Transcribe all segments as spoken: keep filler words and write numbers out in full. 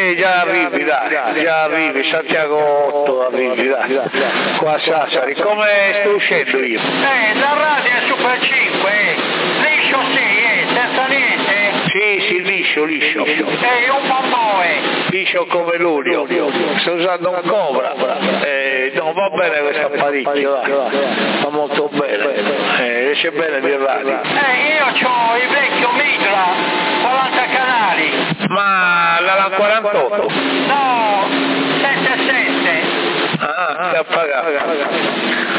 Eh, già arrivi, dai, già arrivi, Santiago otto arrivi, dai, qua a Sassari. Come sto uscendo io? Eh, la radio è Super cinque, eh. Liscio sì, eh, senza niente. Sì, sì, liscio, liscio. Eh, un po' eh. Liscio come l'olio. Sto usando un Cobra. Eh, no, va bene questo apparecchio, dai. Va molto bene. Eh, riesce bene di radio. Eh, io ho il vecchio Mitra, quaranta canali. Ma la quarantotto? No, sette sette. Ah, da pagare.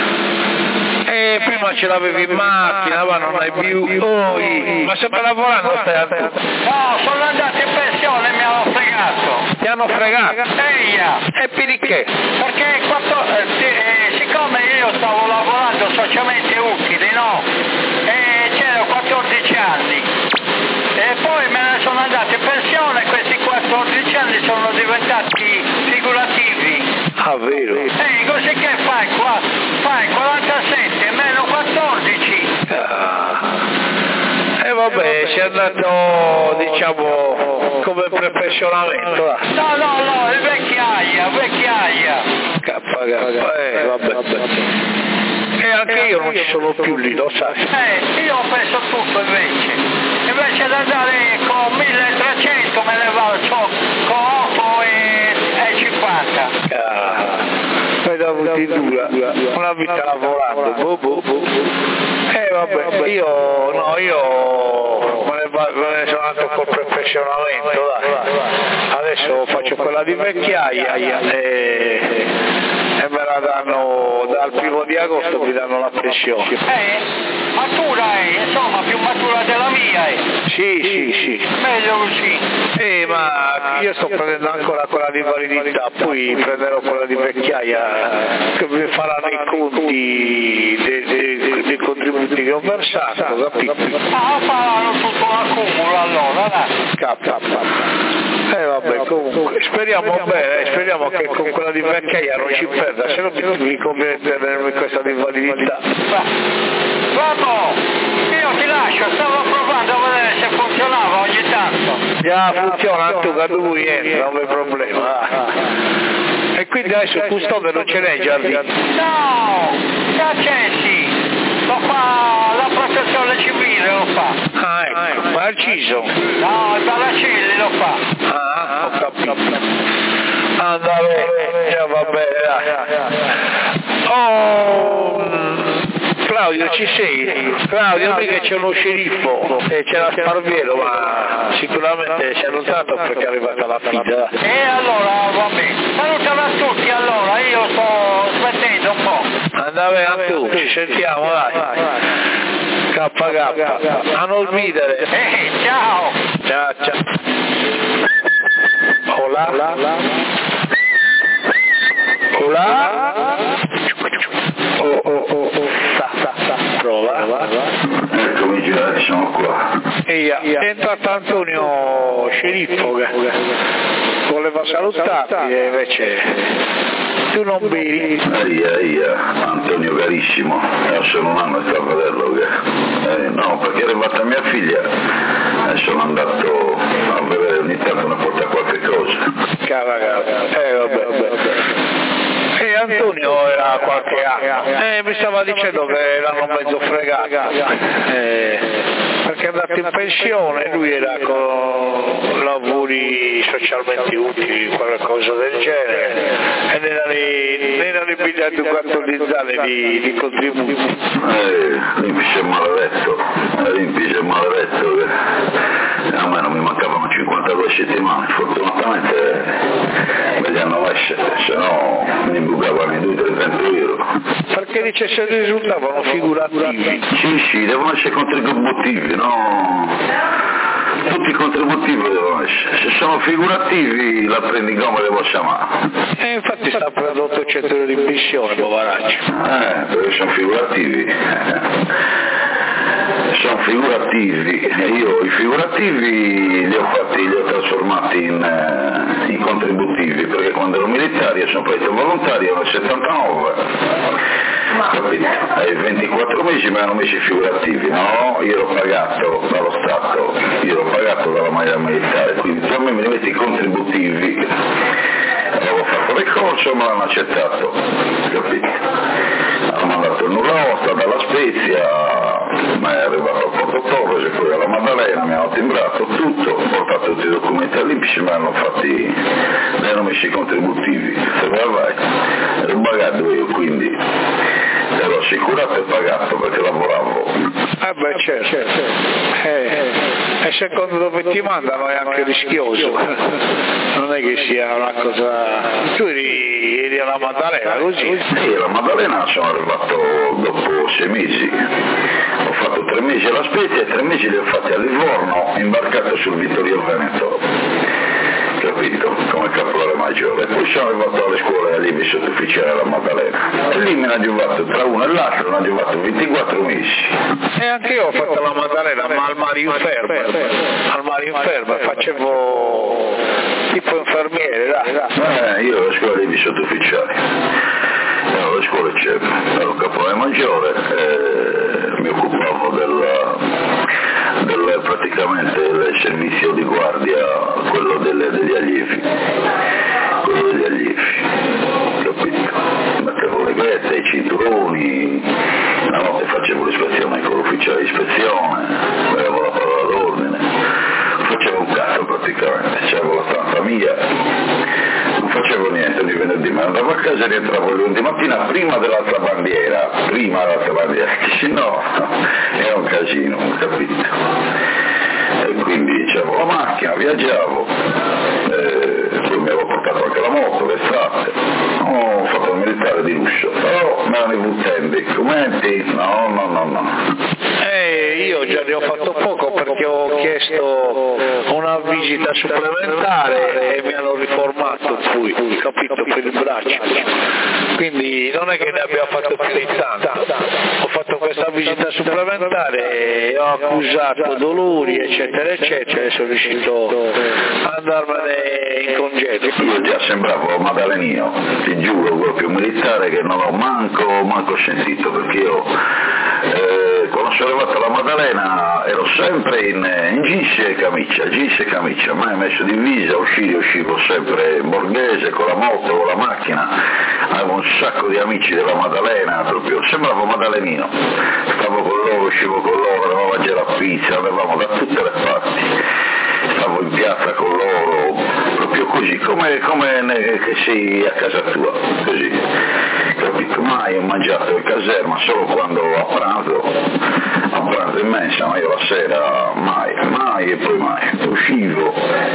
E prima ce l'avevi in macchina, ma non hai più. Oh, ma sempre lavorando stai a tu? No, sono andato in pensione e mi hanno fregato. Ti hanno fregato? Eia. E perché? Perché quattro, eh, siccome io stavo lavorando socialmente utili, no? E c'ero quattordici anni. E poi me ne sono andato in pensione e questi quattordici anni sono diventati figurativi. Ah, vero? Ehi, così che fai qua? Fai quarantasette meno quattordici. Ah. E vabbè, sei andato, diciamo, come professionamento. No, no, no, il vecchiaia, vecchiaia. Kappa, eh, vabbè, vabbè. E anche io non ci sono più lì, lo sai. Eh, io ho preso tutto invece. Invece di andare con milletrecento me ne vado con otto e cinquanta. Ah, poi dopo ti dura una vita lavorando, boh, boh, boh. Eh vabbè, io, no, io me ne, va, me ne sono andato col professionamento, dai. Adesso faccio quella di vecchiaia e, e me la danno, dal primo di agosto mi danno la pensione. Eh, matura, eh, insomma, più matura della mia, eh. Sì, sì, sì. Meglio così. Eh, ma io sto prendendo ancora quella di validità, poi prenderò quella di vecchiaia che mi faranno i conti dei, dei, dei contributi che ho versato, capito? Ah, faranno tutto l'accumulo allora, dai. Capito. Eh vabbè, comunque, speriamo bene, speriamo che con quella di vecchiaia non ci perda, se no mi conviene tenermi questa di validità. Bravo, io ti lascio, stavo provando a vedere se funzionava ogni tanto. Già funziona, tu quando lui entra, non è problema. E quindi adesso custode non ce l'hai già lì? No, già c'è sì. Lo fa la protezione civile, lo fa. Ah, ecco, ma il Ciso? No, il Balacilli lo fa. Ah, ho capito. Anda bene, già va bene. Oh, Claudio, ci sei? Claudio, mica c'è uno sceriffo e c'è la Sparviero, ma sicuramente si è notato perché è arrivata la figlia. E allora va bene. Salutami a tutti allora, io sto smettendo un po'. Anda bene tu, ci sentiamo, dai. K K, a non ridere. Eh, ciao. Ciao, ciao. Hola. Hola. Oh, oh, oh, oh. Sta, sta, sta. Prova. Eccomi già, siamo qua. Eia, è entrato Antonio Sceriffo che voleva salutarti e invece tu non bevi. Eia, eia, Antonio carissimo, io sono un anno e sto a vederlo che... Eh, no, perché è arrivata mia figlia e sono andato a vedere ogni tanto una porta qualche cosa. Cavolo, eh vabbè, vabbè. E Antonio era qualche anno e mi stava dicendo che l'hanno mezzo fregato eh, perché è andato in pensione, lui era con lavori socialmente utili, qualcosa del genere, e ne era ripigliato quattro dizzane di, di contributi. Eh, l'impice maledetto, l'impice maledetto che a me non mi mancavano cinquantadue settimane, fortunatamente me li hanno lasciati, se no mi bucavano in due trecento euro. Perché dice se risultavano figurativi? Sì, sì, devono essere contributivi, no? Tutti i contributivi devono essere, se sono figurativi la prendi come devo chiamare. E infatti sta prendendo ottocento euro di pensione, poveraccio. Eh, perché sono figurativi. Sono figurativi e io i figurativi li ho fatti, li ho trasformati in, eh, in contributivi, perché quando ero militare io sono partito volontario nel settantanove capito? Ai ventiquattro mesi mi hanno messo i figurativi, no? Io l'ho pagato dallo Stato, io l'ho pagato dalla maglia militare, quindi se a me mi metti i contributivi, avevo fatto le corse, me l'hanno accettato, capito? Hanno mandato il nulla osta dalla Spezia, ma è arrivato a Porto Torres e poi alla Maddalena, mi hanno timbrato tutto, ho portato tutti i documenti all'I N P S, mi hanno fatti, mi hanno messo i contributivi, se vai, ero pagato io, quindi ero assicurato e pagato perché lavoravo. Eh beh certo, certo. Eh, e secondo dove ti mandano è anche rischioso, non è che sia una cosa... Tu eri, eri alla Maddalena così? Sì, alla Maddalena sono arrivato dopo sei mesi, ho fatto tre mesi alla Spezia e tre mesi li ho fatti a Livorno, imbarcato sul Vittorio Veneto, capito, come caporale maggiore, poi sono arrivato alle scuole allievi sottufficiali alla Maddalena e lì me ne ha giovato tra uno e l'altro, mi ha giovato ventiquattro mesi. E anche io ho fatto la Maddalena, ma al Mario Ferber, al Mario Ferber facevo tipo infermiere, dai. Eh, io ero alla scuola allievi sottufficiali, ero alle scuole C E P, ero caporale maggiore e mi occupavo della, del, praticamente del servizio di guardia, quello delle, degli allievi, quello degli allievi, capito? Mettevo le ghette, i cinturoni, la notte facevo l'ispezione con l'ufficiale di ispezione, avevo la parola d'ordine, facevo un cazzo praticamente, c'avevo la stanza mia, non facevo niente di venerdì, ma andavo a casa e rientravo il lunedì mattina prima dell'altra bandiera, prima dell'altra bandiera, se no era un casino, capito? E quindi c'avevo la macchina, viaggiavo, eh, poi mi avevo portato anche la moto, l'estate, ho fatto il militare di lusso, però mi erano i vutendi, commenti, no, no, no, no. Eh, io già ne ho fatto poco perché ho chiesto una visita supplementare e mi hanno riformato poi, capito, per il braccio, quindi non è che ne abbia fatto più di tanto, ho fatto questa visita supplementare e ho accusato dolori eccetera eccetera e sono riuscito ad andarmene in congedo. Io già sembravo maddalenino, ti giuro, proprio militare che non ho manco, manco sentito, perché io eh, quando sono arrivato alla Maddalena ero sempre in, in jeans e camicia, jeans e camicia, mai messo divisa, uscire, uscivo sempre in borghese, con la moto, con la macchina, avevo un sacco di amici della Maddalena, proprio sembravo maddalenino, stavo con loro, uscivo con loro, andavamo a mangiare la pizza, andavamo da tutte le parti, stavo in piazza con loro, proprio così, come, come che sei a casa tua, così, capito? Mai ho mangiato in caserma, solo quando a pranzo, a pranzo in mensa, ma io la sera mai, mai e poi mai, uscivo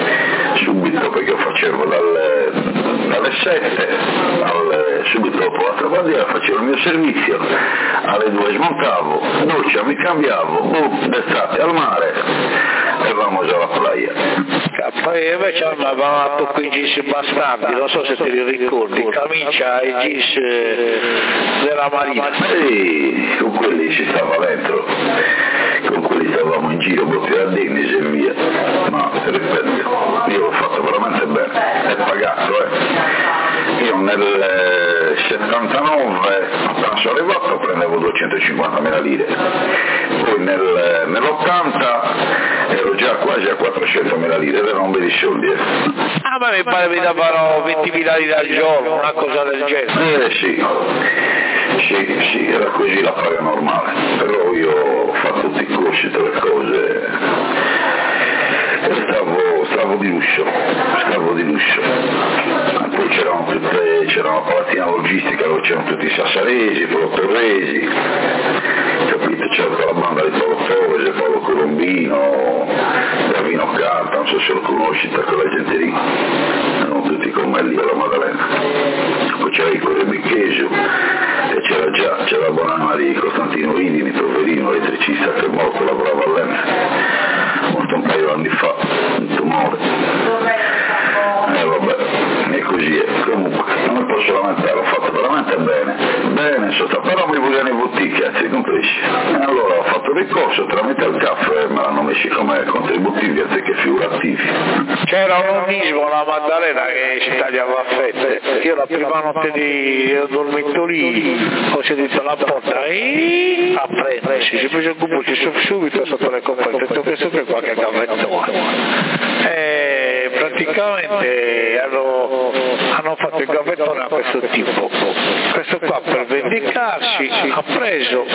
subito perché io facevo dalle, dalle sette, alle, subito dopo l'altra bandiera facevo il mio servizio, alle due smontavo, doccia, mi cambiavo, boh, d'estate al mare e vamos alla playa. Poi invece avevamo fatto quei jeans bastardi, non so se te li ricordi, camicia e jeans della Marina. Sì, con quelli si stava dentro, con quelli stavamo in giro proprio a Dennis e via, ma ti ripeto, io l'ho fatto veramente bene, è pagato, eh. Io nel settantanove, appena sono arrivato, prendevo duecentocinquantamila lire, poi nel, nell'ottanta ero già quasi a quattrocentomila lire, erano un bel soldi. Eh. Ah, ma mi pare mi davano ventimila lire al giorno, una cosa del genere. Eh sì, sì, sì, era così la paga normale, però io ho fatto tutti i corsi, tutte le cose, e stavo, stavo di lusso, stavo di lusso. E poi c'erano tutte, c'era una palatina logistica dove c'erano tutti i sassaresi, Paolo Torresi, capito? C'era la banda di Paolo Torresi, Paolo Colombino, Davino Carta, non so se lo conosci, tra quella gente lì, erano tutti con me lì alla Maddalena. Poi c'era il Corre Bicchesio, e c'era già, c'era la buona Maria Costantino Idini, poverino, elettricista che è morto, lavorava all'Enel, morto un paio di anni fa, un tumore. E eh, vabbè, e così è. Comunque, non mi posso lamentare, ho fatto veramente bene, bene, sotto, però mi vogliono i botti, cazzo, compresi. E allora ho fatto ricorso tramite il C A F me l'hanno messi come contributivi anziché figurativi. C'era un onismo alla Maddalena che ci tagliava a fette. Io la prima notte di dormito lì ho sentito la porta e a prendersi, si preoccupa subito sotto le coperte, ho detto questo che è qualche gavettone. E praticamente hanno, hanno fatto il gavettone a questo tipo. Questo qua per vendicarsi ha preso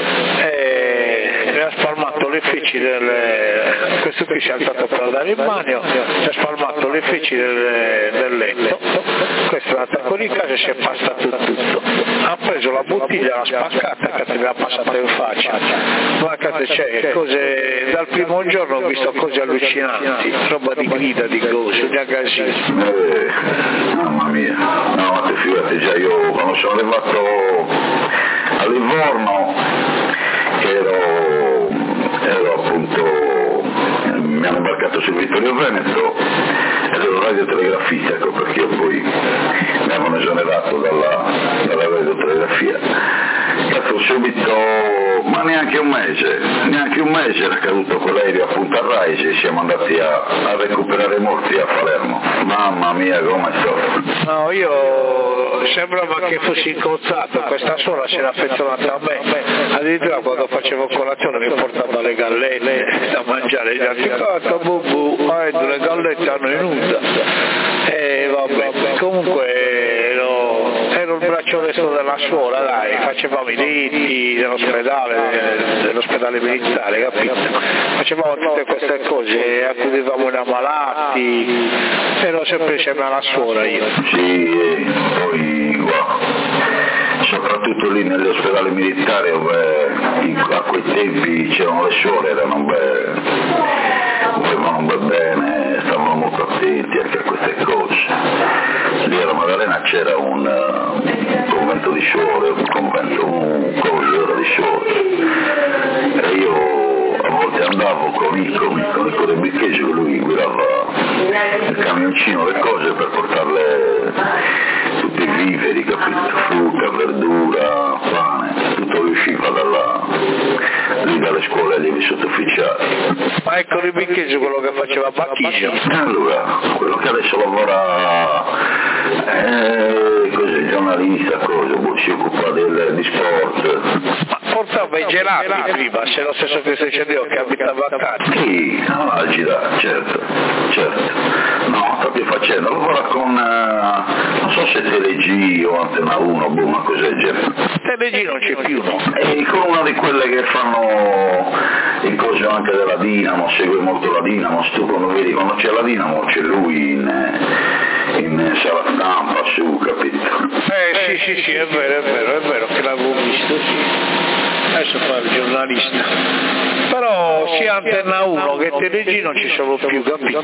e mi ha spalmato le feci del... questo qui si è alzato per andare in bagno, si è spalmato le feci del, del letto, questo è andato fuori di casa e si è passato tutto. Ha preso la bottiglia, l'ha spaccata e te l'ha passata in faccia. Guardate, c'è cose, dal primo giorno ho visto cose allucinanti, roba di grida, di cose, di agassi. Eh, mamma mia, no, ma te figurati già io quando sono arrivato a Livorno ero, ero appunto, mi hanno imbarcato sul Vittorio Veneto ed ero radiotelegrafista, ecco perché io poi mi avevano esonerato dalla, dalla radiotelegrafia. Cazzo, subito, ma neanche un mese, neanche un mese era caduto quell'aereo a Punta Raisi e siamo andati a, a recuperare i morti a Palermo. Mamma mia, come sto? No, io sembrava che fossi incozzato, questa sola si era affezionata a me, addirittura quando facevo colazione mi portava le gallette da mangiare, gli altri cazzo, bu bu, ah, le gallette hanno inusa. E vabbè, comunque ero, ero il braccio destro della suora, dai, facevamo i letti dell'ospedale, dell'ospedale militare, capito? Facevamo tutte queste cose, accudivamo i ammalati, ero sempre insieme alla suora io. Sì, poi qua, soprattutto lì nell'ospedale militare dove a quei tempi c'erano le suore, erano beh, volevano bene, stavano molto attenti anche a queste cose. Lì alla Maddalena c'era un, un convento di suore, un convento, un coso di suore, e io a volte andavo con Nico, con Nico del Biccheggio, lui guidava il camioncino, le cose per portarle tutti i viveri, capito? Frutta, verdura, pane, tutto usciva dalla, lì dalle scuole allievi sottufficiali. Ma ecco il Biccheggio, quello che faceva Bacchigio. Allora, quello che adesso lavora eh, così, giornalista, cosa, si occupa del, di sport. Ma portava i gelati prima, se lo stesso che stai dicendo che abitava a casa. Sì, Algida, certo, certo. No, sta più facendo, lavora con, uh, non so se Teleg o Antena uno, boh, una cosa del genere. Teleg non c'è più, no? E con una di quelle che fanno il coso anche della Dinamo, segue molto la Dinamo, tu quando vedi, quando c'è la Dinamo c'è lui in, in sala stampa, su, capito? Eh sì, sì, sì, è vero, è vero, è vero che l'avevo visto, sì. Adesso fa il giornalista. Però sia Antena uno che Teleg non ci sono più, capito?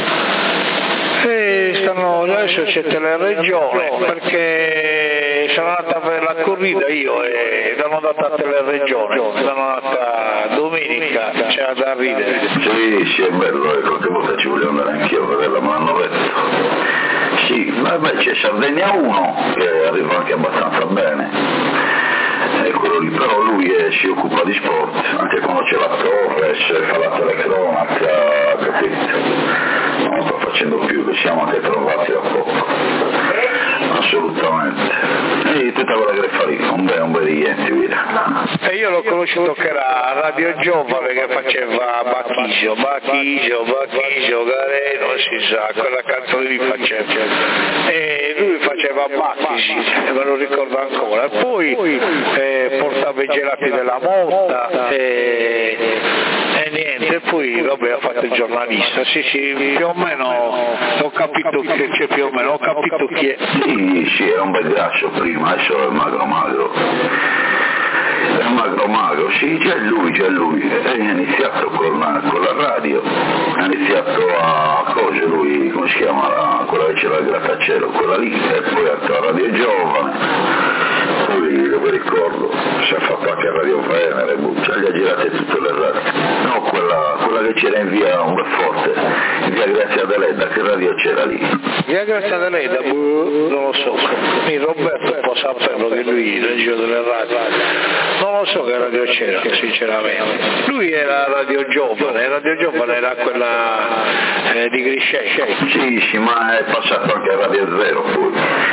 E stanno, adesso c'è Teleregione perché sono andata a fare la corrida io e sono andata a Teleregione, sono andata domenica, c'era da ridere. Sì, sì, è bello, eh, qualche volta ci voglio andare anch'io a vederla, ma l'hanno detto. Sì, vabbè, c'è Sardegna uno che arriva anche abbastanza bene. E quello lì, però lui è, si occupa di sport, anche quando c'è la Torres, fa la telecronaca, capito? Non sto facendo più, che siamo anche trovati da poco, assolutamente. E tutta quella che fa lì, un bel, un bel niente, via. E io l'ho conosciuto che era Radio Giovane che faceva Bacchigio, Bacchigio, Bacchigio, Gare, non si sa, quella canzone lì faceva. E lui faceva Bacchigio, me lo ricordo ancora. E poi eh, portava i gelati della Motta e, e niente, poi vabbè ha fatto il giornalista, sì sì, più o meno ho capito che c'è, più o meno ho capito chi è. Sì, sì, era un bel grasso prima, adesso è magro magro. È magro magro, sì, c'è lui, c'è lui. E ha iniziato con la, con la radio, ha iniziato a cose lui, come si chiama, la, quella che c'era il grattacielo, quella lì, e poi ha fatto la Radio Giovane. poi lo ricordo, si è fatto anche Radio Venere, cioè gli ha girate tutte le radio. No, quella, quella che c'era in via Umberforte, in via Grazia Deledda, che radio c'era lì? Via Grazia Deledda, non lo so, mi Roberto può saperlo che lui in giro delle radio, non lo so che radio c'era, sinceramente. Lui era Radio Giovane, Radio Giovane era quella eh, di Griscei. Sì, sì, ma è passato anche a Radio Zero poi.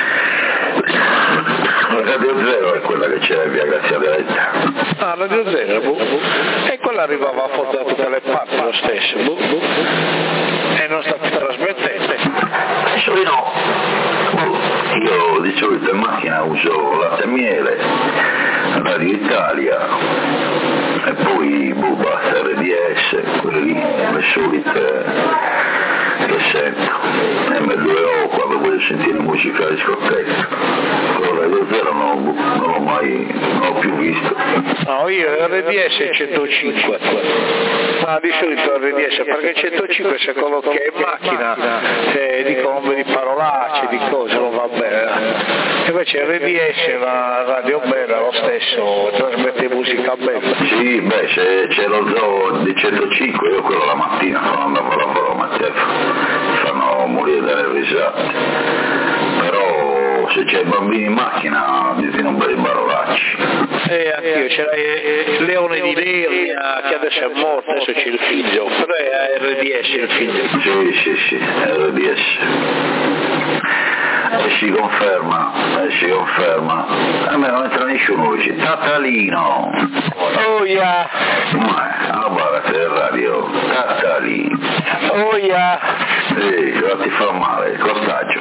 Radio Zero è quella che c'era in via Grazia Deledda. Ah, Radio Zero, boh. E quella arrivava a foto da tutte le parti lo stesso, boh, boh. E non sta più trasmettendo. Adesso no. Io di solito in macchina uso Latte e Miele, Radio Italia e poi boh, basta R D S, quelle lì, le solite che sento. M due O quando voglio sentire musica discoteca. Con Radio Zero non, non l'ho mai non l'ho più visto. No, io R D S centocinque. Ma di solito R D S perché centocinque se collochi in macchina eh, dicono di parolacce, di cose, non va bene. Invece R D S è una radio bella lo stesso, trasmette musica bella. Sì, beh, se c'è lo zoo di centocinque, io quello la mattina quando andavo a lavoro a fanno morire dalle risate. Però se c'è i bambini in macchina dicono un bel parolacci. Eh, anch'io, c'era eh, Leone di Lernia che adesso è morto, adesso c'è il figlio, però è R D S il figlio. Sì, sì, sì, R D S. E si conferma, e si conferma. A me non entra nessuno, dice Tatalino. Oh yeah. Ma alla barra del radio, Tatalino. Oh yeah. Sì, cosa ti fa male, il costaggio.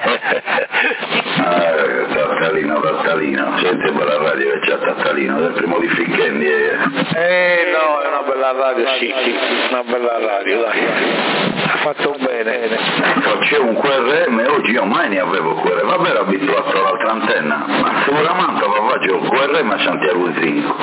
Ah, Tatalino, Tatalino, senti bella radio che c'è Tatalino, del primo di Ficchendi. Eh. eh no, è una bella radio, sì, sì, una bella radio, dai. Ha fatto bene. C'è un Q R M, oggi io mai ne avevo Q R M, vabbè ero abituato all'altra antenna, ma se la Mantova faccio Q R M a Santiago Zinco.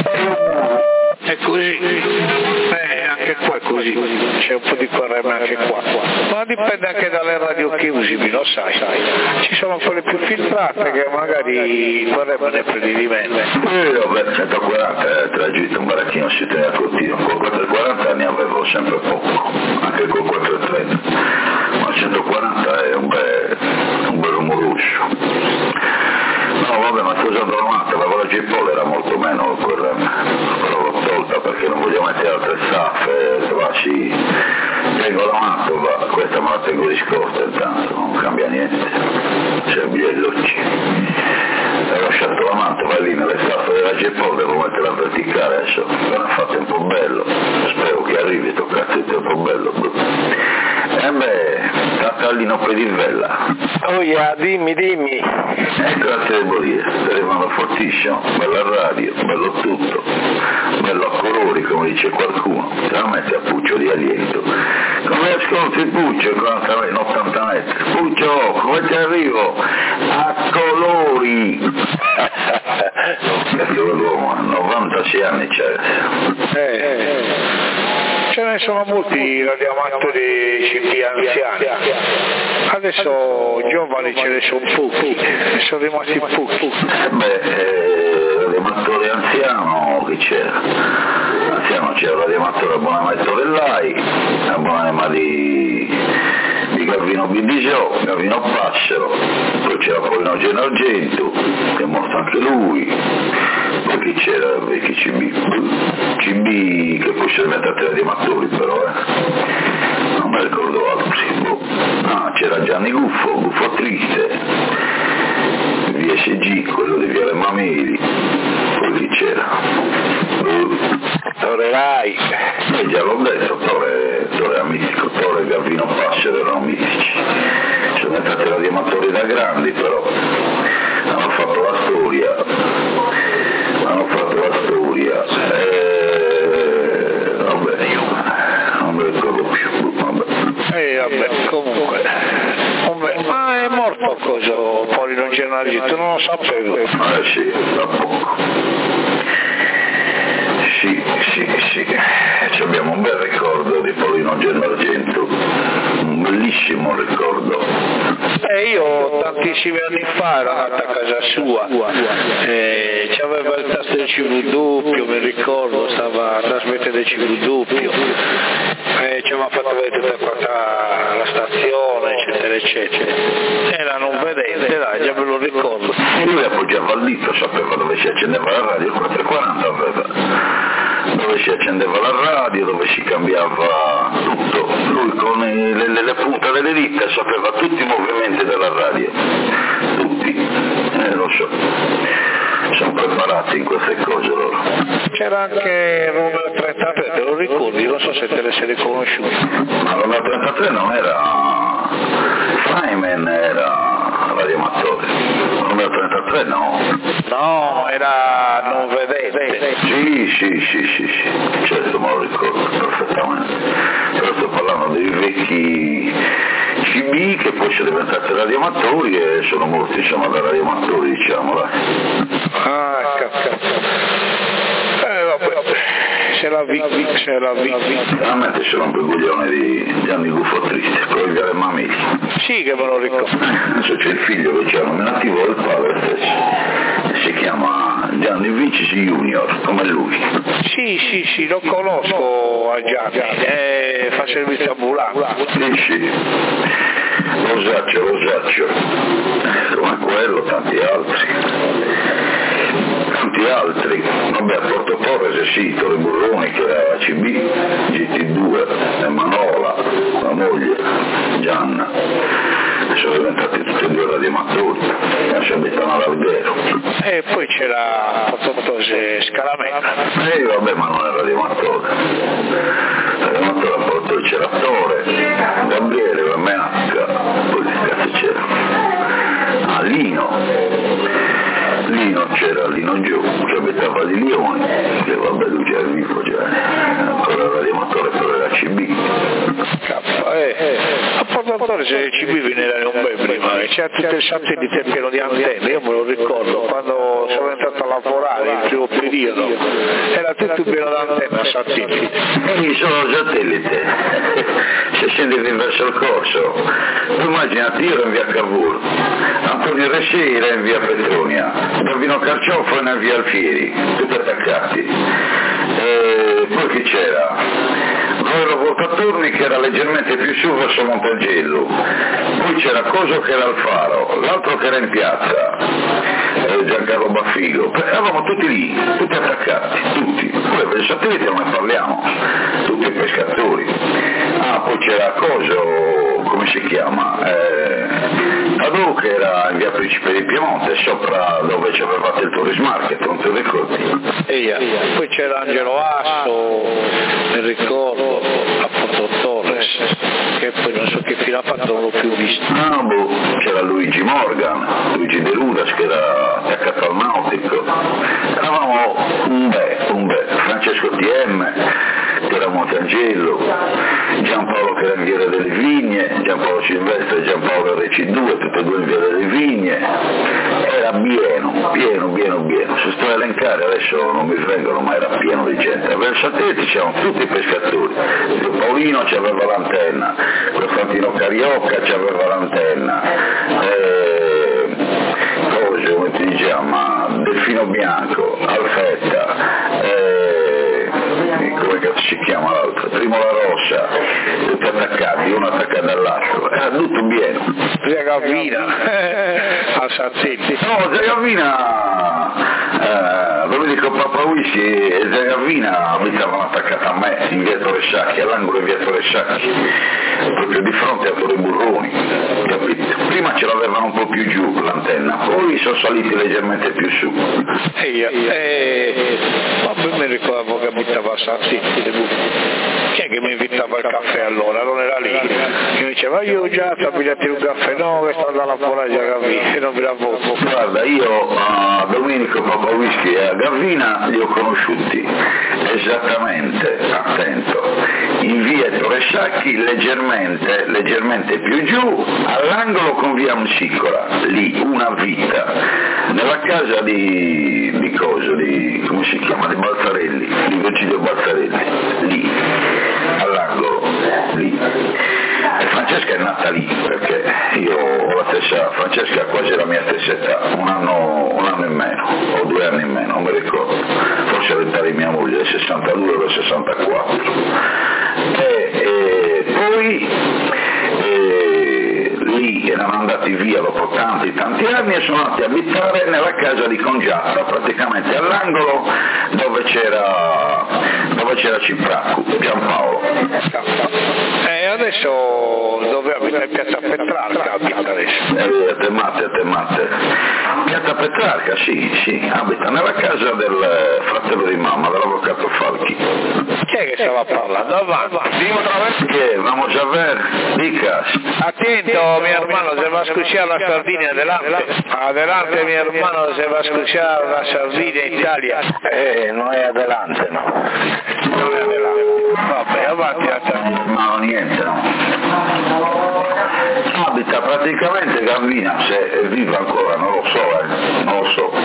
È così, eh, anche qua è così, c'è un po' di Q R M anche qua, ma dipende anche dalle radio che usi, lo sai, sai. Ci sono quelle più filtrate che magari il Q R M ne prendi di meno. Eh, vabbè, centoquaranta è tragitto un barattino si teneva continuo, con quattrocentoquaranta ne avevo sempre poco, anche con quattrocentotrenta, ma centoquaranta è un bel, un bel rumoroso. No, vabbè, ma sto usando la Mantova, con la G-Pol era molto meno Q R M, però l'ho tolta perché non voglio mettere altre staffe, va sì, tengo la Mantova, questa me la tengo discosta intanto, non cambia niente, c'è il bigliellocci. Ho lasciato la Mantova lì nelle staffe della G-Pol, devo metterla verticale adesso, me l'ha fatto un po' bello, spero che arrivi, tocca tutto un po' bello. E eh beh, Tatalino Pedivella. Oh yeah, dimmi, dimmi. Eh, grazie a Boria, arrivano fortissimo, bella radio, bello tutto, bello a colori come dice qualcuno, se la mette a Puccio di Aliento. Come ascolti Puccio in ottanta metri? Puccio, come ti arrivo? A colori! Perché l'uomo, novantasei anni c'è. Eh, eh. Ce ne sono molti radioamatori C D anziani, adesso giovani ce ne sono pochi, sono rimasti pochi. Beh, eh, radioamatore anziano che c'era? Anziano c'era il radioamatore abbonamento dell'A I, abbonamento di, di Gavino Bindisio, Gavino Passero, poi c'era Polino Genergento, che è morto anche lui, poi chi c'era? Vecchi C B, C B che poi si è diventato radioamatori però, eh. Non mi ricordo altri, boh. Ah, c'era Gianni Guffo, Guffo Triste, V S G, quello di Viale Mameli, poi chi c'era? Tore Rai. Eh, già l'ho detto, Tore, Tore amico, Tore Gavino Passero erano mitici, sono diventati radioamatori da grandi però, hanno fatto la storia, hanno fatto la storia, e vabbè, io non mi ricordo più, vabbè. Eh vabbè, comunque, vabbè, ma è morto cosa, Polino Genergento, non lo sapevo. Eh sì, da poco. sì, sì, sì, ci abbiamo un bel ricordo di Paolino Gennargentu, un bellissimo ricordo. Eh, io tantissimi anni fa ero andato a casa sua, eh, c'aveva il tasto del C V doppio, mi ricordo, stava a trasmettere il C V doppio, eh, ci aveva fatto vedere tutta quanta la stazione, eccetera, eccetera. Era non vedente, dai, già me lo ricordo. E lui appoggiava il dito, sapeva dove si accendeva la radio, il quattrocentoquaranta aveva, dove si accendeva la radio, dove si cambiava tutto. Lui con le, le, le punte delle dita sapeva tutti i movimenti della radio, tutti, eh, lo so, sono preparati in queste cose loro. C'era anche Romeo trentatré, te lo ricordi? Non so se te ne sei riconosciuto. Ma Romeo trentatré non era Feynman, era radioamatore. Romeo trentatré no. No, era non vedente. Sì, sì, sì, sì, sì, certo me lo ricordo perfettamente. Però sto parlando dei vecchi C B che poi sono diventati radioamatori e sono morti, insomma, da radioamatori, diciamo, dai. Ah, cazzo. Eh, vabbè, se la vi, se la vi. Veramente si rompe il coglione di Gianni Gufo Triste, quello di Viale Mameli. Sì che me lo ricordo. Adesso c'è il figlio che c'è un nominativo del padre stesso, si chiama Gianni Vicis Junior, come lui. Sì, sì, sì, lo conosco a Gianni, eh, fa servizio ambulante. Sì, sì, Rosaccio, Rosaccio, come quello, tanti altri. Tanti altri, vabbè, a Porto Torres sì, Torre Burroni che era la C B, G T due, e Manola, la moglie, Gianna, sono diventati tutti e due radioamatori, si abitano ad Alghero. E poi c'era Porto Torres Scalamella. E vabbè, ma non era radioamatore, radioamatore a Porto c'era Tore, Gabriele, M H, poi che cazzo c'era? Ah, Lino. Lino c'era Lino Giù, che abitava di Lione, che vabbè lui già è vivo già, ancora radioamatore per la C B. K, eh, eh. A Porto Torres il C B venne un bel prima, c'era tutto il satellite pieno di antenne, io me lo ricordo, quando sono entrato a lavorare il primo periodo, era tutto pieno di antenne a satellite. E mi sono satellite, se scendi verso il corso, tu immaginati io ero in via Cavour, Antonio Resci era in via Petronia, Gavino Carciofo e via Alfieri, tutti attaccati. E poi chi c'era? Vero Volcatorni che era leggermente più su verso Montalgello, poi c'era Coso che era al Faro, l'altro che era in piazza, eh, Giancarlo Baffigo, eravamo tutti lì, tutti attaccati, tutti. Poi per il satellite non ne parliamo, tutti i pescatori. Ah, poi c'era Coso, come si chiama? Eh, Tadò che era in via Principe di Piemonte, sopra dove c'avevate il Tourist Market, non ti ricordi? E yeah. Poi c'era Angelo Asso, mi ricordo, a Porto Torres, che poi non so che fine ha fatto, non l'ho più visto. Ah, boh, c'era Luigi Morgan, Luigi De Ludas che era attaccato al nautico. Eravamo un bel, un bel, Francesco T M che era a Monteangelo, Giampaolo che era in via delle Vigne, Giampaolo Silvestre e Giampaolo R C due, tutti e due in via delle Vigne, era pieno, pieno, pieno, pieno, se sto a elencare adesso non mi vengono ma era pieno di gente, a Versateti c'erano tutti i pescatori, Paolino c'aveva l'antenna, Costantino Carioca c'aveva l'antenna, eh, cose, come ti diciamo, Delfino Bianco, Alfetta, eh, come cazzo si chiama l'altro, Primo La Rossa, tutti attaccati, uno attaccato all'altro, era tutto pieno. Zia Gavina, a Sarzetti. No, Zia Gavina, eh, ve lo dico Papa Whisky e Zia Gavina abitavano attaccata a me, in via Torre Sacchi, all'angolo di via Torre Sacchi, proprio di fronte a Torre Burroni, capito? Prima ce l'avevano un po' più giù l'antenna, poi sono saliti leggermente più su. E io, eh, ma mi ricordavo che abitava a Sarzetti. Chi è che mi invitava al caffè allora? Non era lì. Mi diceva io già ti abbigliati un caffè, no, che sto andando a lavorare già a Gavina e non mi lavo. Guarda, io a Domenico Papa Whisky e a Gavina li ho conosciuti esattamente, attento, in via Ettore Sacchi, leggermente, leggermente più giù, all'angolo con via Musicola, lì, una vita, nella casa di, di Coso, di, come si chiama, di Balzarelli, di Virgilio Balzarelli, lì, all'angolo, lì. E Francesca è nata lì, perché io ho la stessa, Francesca ha quasi la mia stessa età, un anno, un anno in meno, o due anni in meno, non mi ricordo, forse l'età di mia moglie, del sessantadue o del sessantaquattro. E, e poi e, lì erano andati via dopo tanti tanti anni e sono andati a abitare nella casa di Congiata, praticamente all'angolo dove c'era, dove c'era Cipracco, Giampaolo. E adesso dove abita? In piazza Petrarca abita adesso? Eh, a Temate, a Temate. Piazza Petrarca, sì, sì, abita nella casa del fratello di mamma, dell'avvocato Falchi. Chi è che stava parlando? Avanti. ¿Qué? Vamos a ver, dicas. Atento, mi hermano, se va a escuchar la Sardina, adelante. Adelante, mi hermano, se va a escuchar la Sardina in Italia. Eh, non è adelante, no. Non è adelante. Vabbè, avanti, avanti. No, niente, no. Abita praticamente Gambina, se è viva ancora, non lo so, eh, non lo so.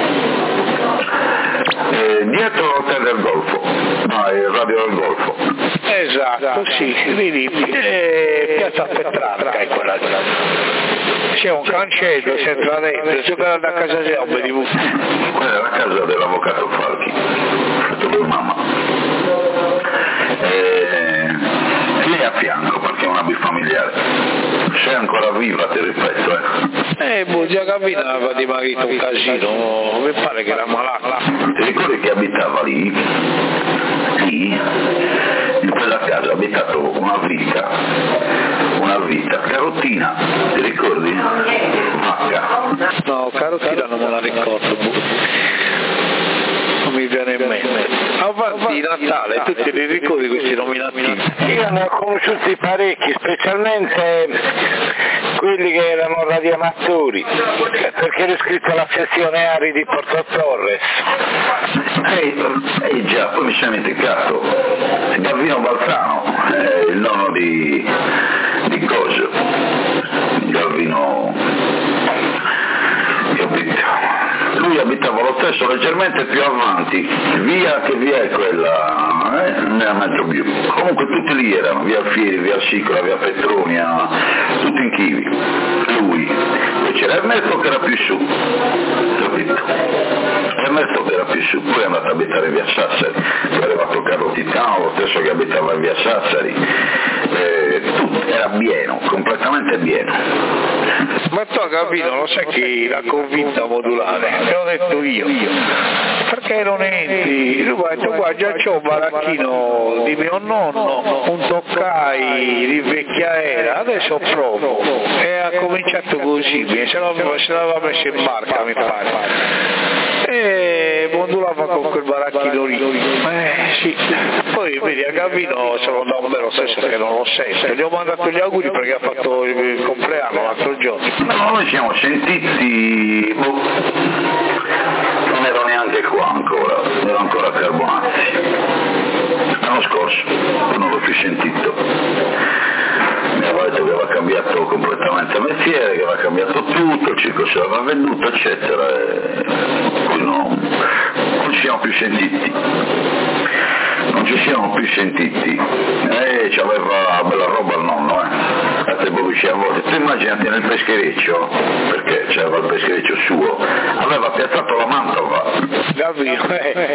Eh, dietro l'hotel del Golfo, no, il radio del Golfo. Esatto, sì, lì, eh, piazza Petrarca è quella. C'è un cancello, si entra dentro, si va da casa sua, un bel Quella è la casa dell'avvocato Falchi, fratello di mamma. E lei a fianco, perché è una bifamiliare. Se è ancora viva, ti ripeto, eh. Eh, boh, già capito, aveva dimagrito un casino, mi pare che era malata. Ti ricordi che abitava lì? Lì? In quella casa ha abitato una vita, una vita, Carottina, ti ricordi? Vacca. No, Carottina non me la ricordo, non mi viene in mente. Avanti Natale, tu te li ricordi questi nominativi? Io ne ho conosciuti parecchi, specialmente quelli che erano radioamatori, perché ero iscritto alla sezione Ari di Porto Torres. Ehi, eh, già, poi mi sono dimenticato, Gavino Balzano, eh, il nonno di, di Coso, Gavino, capito? Lui abitava lo stesso, leggermente più avanti, via che via è quella, eh? non era mezzo più. Comunque tutti lì erano, via Alfieri, via Sicola, via Petronia, tutti in chivi. Lui, poi c'era Ernesto che era più su, capito? Ernesto che era più su, poi è andato a abitare via Sassari, poi è arrivato Carlo Titano, lo stesso che abitava via Sassari, eh, tutto, era pieno, completamente pieno. Ma tu capito, lo sai chi l'ha convinta a modulare? Te l'ho detto io. Perché non entri? Lui ha detto qua già c'ho un baracchino di mio nonno, un toccai di vecchia era, adesso provo. E ha cominciato così, se l'aveva messo in barca mi pare. E modulava con quel baracchino lì. Eh sì. Poi vedi a Gavino se lo dà un bello stesso che non lo sente. Gli ho mandato gli auguri perché ha fatto il compleanno l'altro giorno. No, noi siamo sentiti, boh, non ero neanche qua ancora, ero ancora a Carbonazzi, l'anno scorso, non l'ho più sentito. Mi aveva detto che aveva cambiato completamente il mestiere, che aveva cambiato tutto, il circo se l'aveva venduto, eccetera, e poi no, non ci siamo più sentiti. Non ci siamo più sentiti, e eh, c'aveva bella roba il nonno, eh, a tempo vicino a volte. Tu immaginati nel peschereccio, perché c'era il peschereccio suo, aveva piazzato la Mantova. Davvero, eh.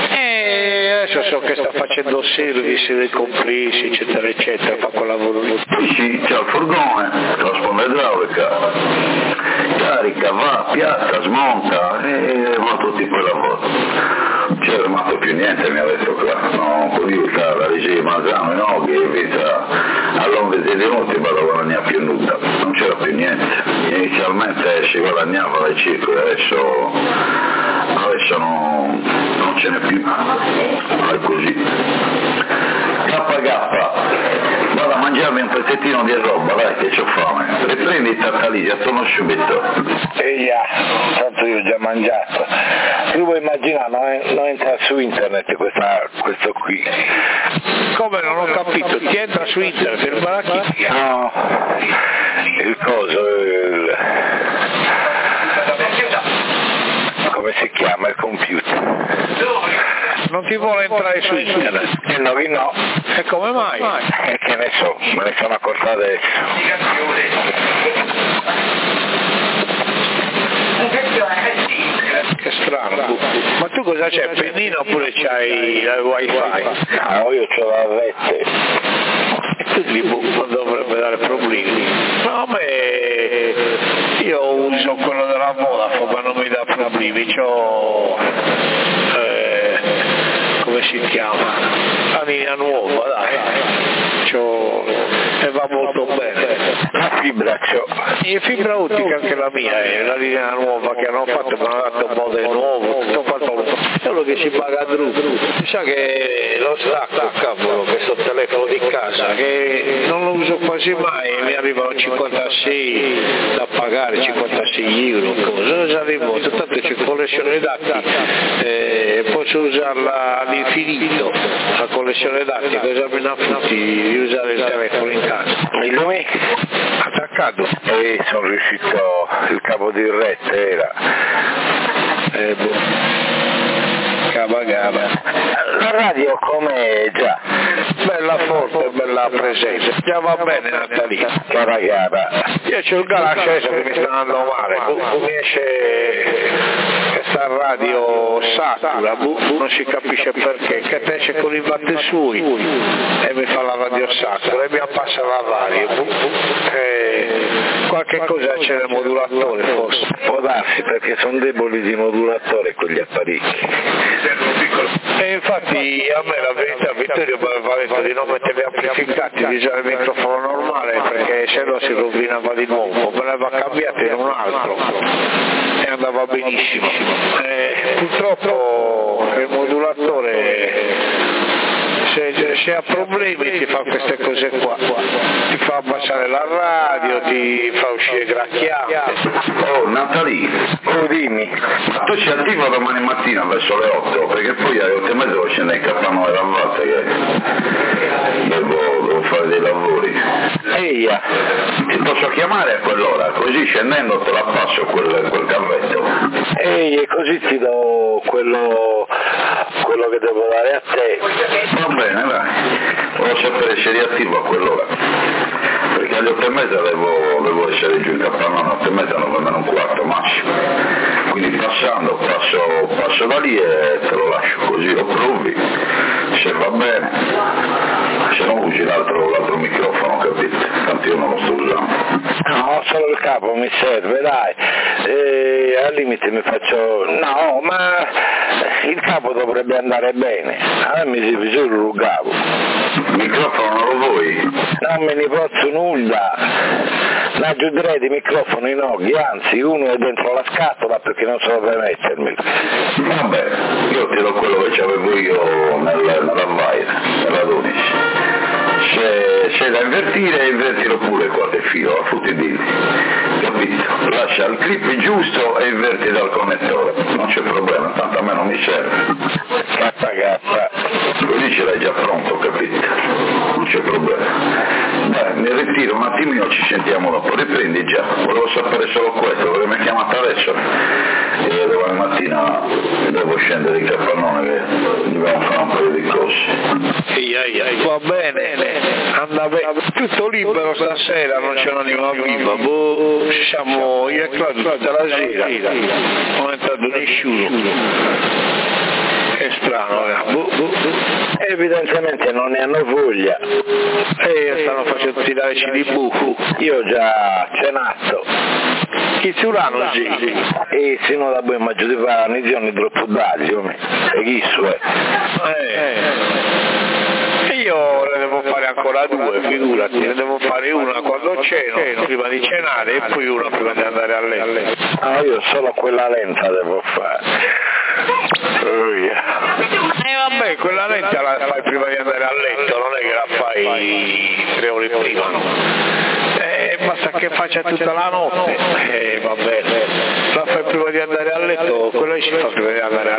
E adesso so che sta facendo service dei complessi, eccetera, eccetera, fa quel lavoro lì. Sì, sì, c'è il furgone, c'è la sponda idraulica, carica, va, piazza, smonta, e va tutti quel lavoro. Non c'era rimasto più niente, mi ha detto qua, no, poi sta la regia Masano, no, che invita all'onde dei venuti ma non guadagnava più nulla, non c'era più niente. Inizialmente si guadagnava dai circoli, adesso adesso no, non ce n'è più, è così. K K, vado a mangiarmi un pezzettino di roba, dai che c'ho fame, e prendi il tattalisi, attorno subito. E già, tanto io ho già mangiato. Tu puoi immaginare, non, non entra su internet questa, questo qui. Come non ho capito, ti entra su internet il baracchino? No, il coso, il... come si chiama il computer? Non ti vuole entrare su internet? Eh no, che no. E come mai? E che ne so, me ne sono accorto adesso. Che strano. Ma tu cosa c'hai? Pennino oppure c'hai il wifi? No, io c'ho la rete. E quindi non dovrebbe dare problemi. No, ma io uso quello della Vodafone, ma non mi dà problemi. C'ho... Eh, come si chiama? La linea nuova, dai. C'ho... e va molto bene. La fibra c'ho. E fibra ottica anche la mia, è la linea nuova che hanno fatto, mi hanno dato un modello nuovo, tutto fatto quello che si paga giù. Mi sa che lo stacco, cavolo, questo telefono di casa, che non lo uso quasi mai, mi arrivano cinquantasei da pagare, cinquantasei euro, cosa già remoto, tanto c'è collezione dati, eh, posso usarla all'infinito, la collezione dati, cosa me ne affitti di usare il telefono in casa. E lui? Attaccato. E sono riuscito, il capo di rete era. Eh, boh. Gaba gaba. La radio come già? Bella forte, bella presente. Già va bene Natalina. Cara gara. Io c'ho il Galaxy adesso che mi sta andando male. Mi esce questa radio satura, non si capisce perché, che te esce con i vatti sui e mi fa la radio satura e mi appassa la varie. E qualche cosa c'è nel modulatore forse. Può darsi perché sono deboli di modulatore quegli apparecchi. E infatti a me la verità Vittorio mi aveva detto di non mettere gli amplificati, di usare il microfono normale perché se no si rovinava di nuovo, me l'aveva cambiato in un altro e andava benissimo. E purtroppo il modulatore se, se ha problemi ti fa queste cose qua, ti fa abbassare la radio, ti fa uscire gracchiate. Oh Natalì, Oh dimmi. tu ci attiva domani mattina verso le otto, perché poi alle otto e mezza devo scendere in K nove da Valle che devo, devo fare dei lavori. Eia. Ti posso chiamare a quell'ora, così scendendo te la passo quel, quel cavetto. Ehi, e così ti do quello, quello che devo dare a te. Va bene, dai. Voglio sapere se riattivo a quell'ora. Perché alle otto e mezza devo, devo essere giù in K nove, alle otto e mezza non almeno un quarto massimo. Quindi passando, passo, passo da lì e te lo lascio così, lo provi, se va bene, se no usi l'altro, l'altro microfono, capito? Tanto io non lo sto usando. No, solo il capo mi serve, dai. E al limite mi faccio... No, ma il capo dovrebbe andare bene. A me mi si piace il rugavo. Il microfono non lo vuoi? Non me ne posso nulla. Non aggiungerei di microfoni no, anzi uno è dentro la scatola perché non so dove mettermi. Vabbè, io ti do quello che avevo io nel, nella Vaira, nella dodici. Se c'è da invertire, invertilo pure qualche filo a tutti i diti, capito? Lascia il clip giusto e inverti dal connettore, non c'è problema, tanto a me non mi serve. Cazza cazza. Così ce l'hai già pronto, capito? Non c'è problema. Dai, mi ritiro un attimino, ci sentiamo dopo, riprendi già, volevo sapere solo questo, perché mi ha chiamato adesso e domani mattina devo scendere in Capannone che dobbiamo fare un paio di cose. Eia, eia, va bene, anda bene, tutto libero stasera, non c'è un'anima viva, boh, siamo io e Claudio tutta la sera, non è entrato nessuno. È strano, eh. boh, boh, boh. Evidentemente non ne hanno voglia. E stanno facendo tirare di buco. Io ho già cenato. Chi Zurano sì. E se no da voi mi di fare una giorni troppo d'aglio. E chi su è? Eh. Io ne devo fare ancora due, figurati, ne devo fare una quando ceno, prima di cenare, e poi una prima di andare a letto. Ah, io solo quella lenta devo fare. Oh yeah. E vabbè, quella lenta la fai prima di andare a letto, non è che la fai tre ore prima, no? Eh, basta che faccia tutta la notte, eh, va bene, la fai prima di andare a letto, quella ci fa prima di andare a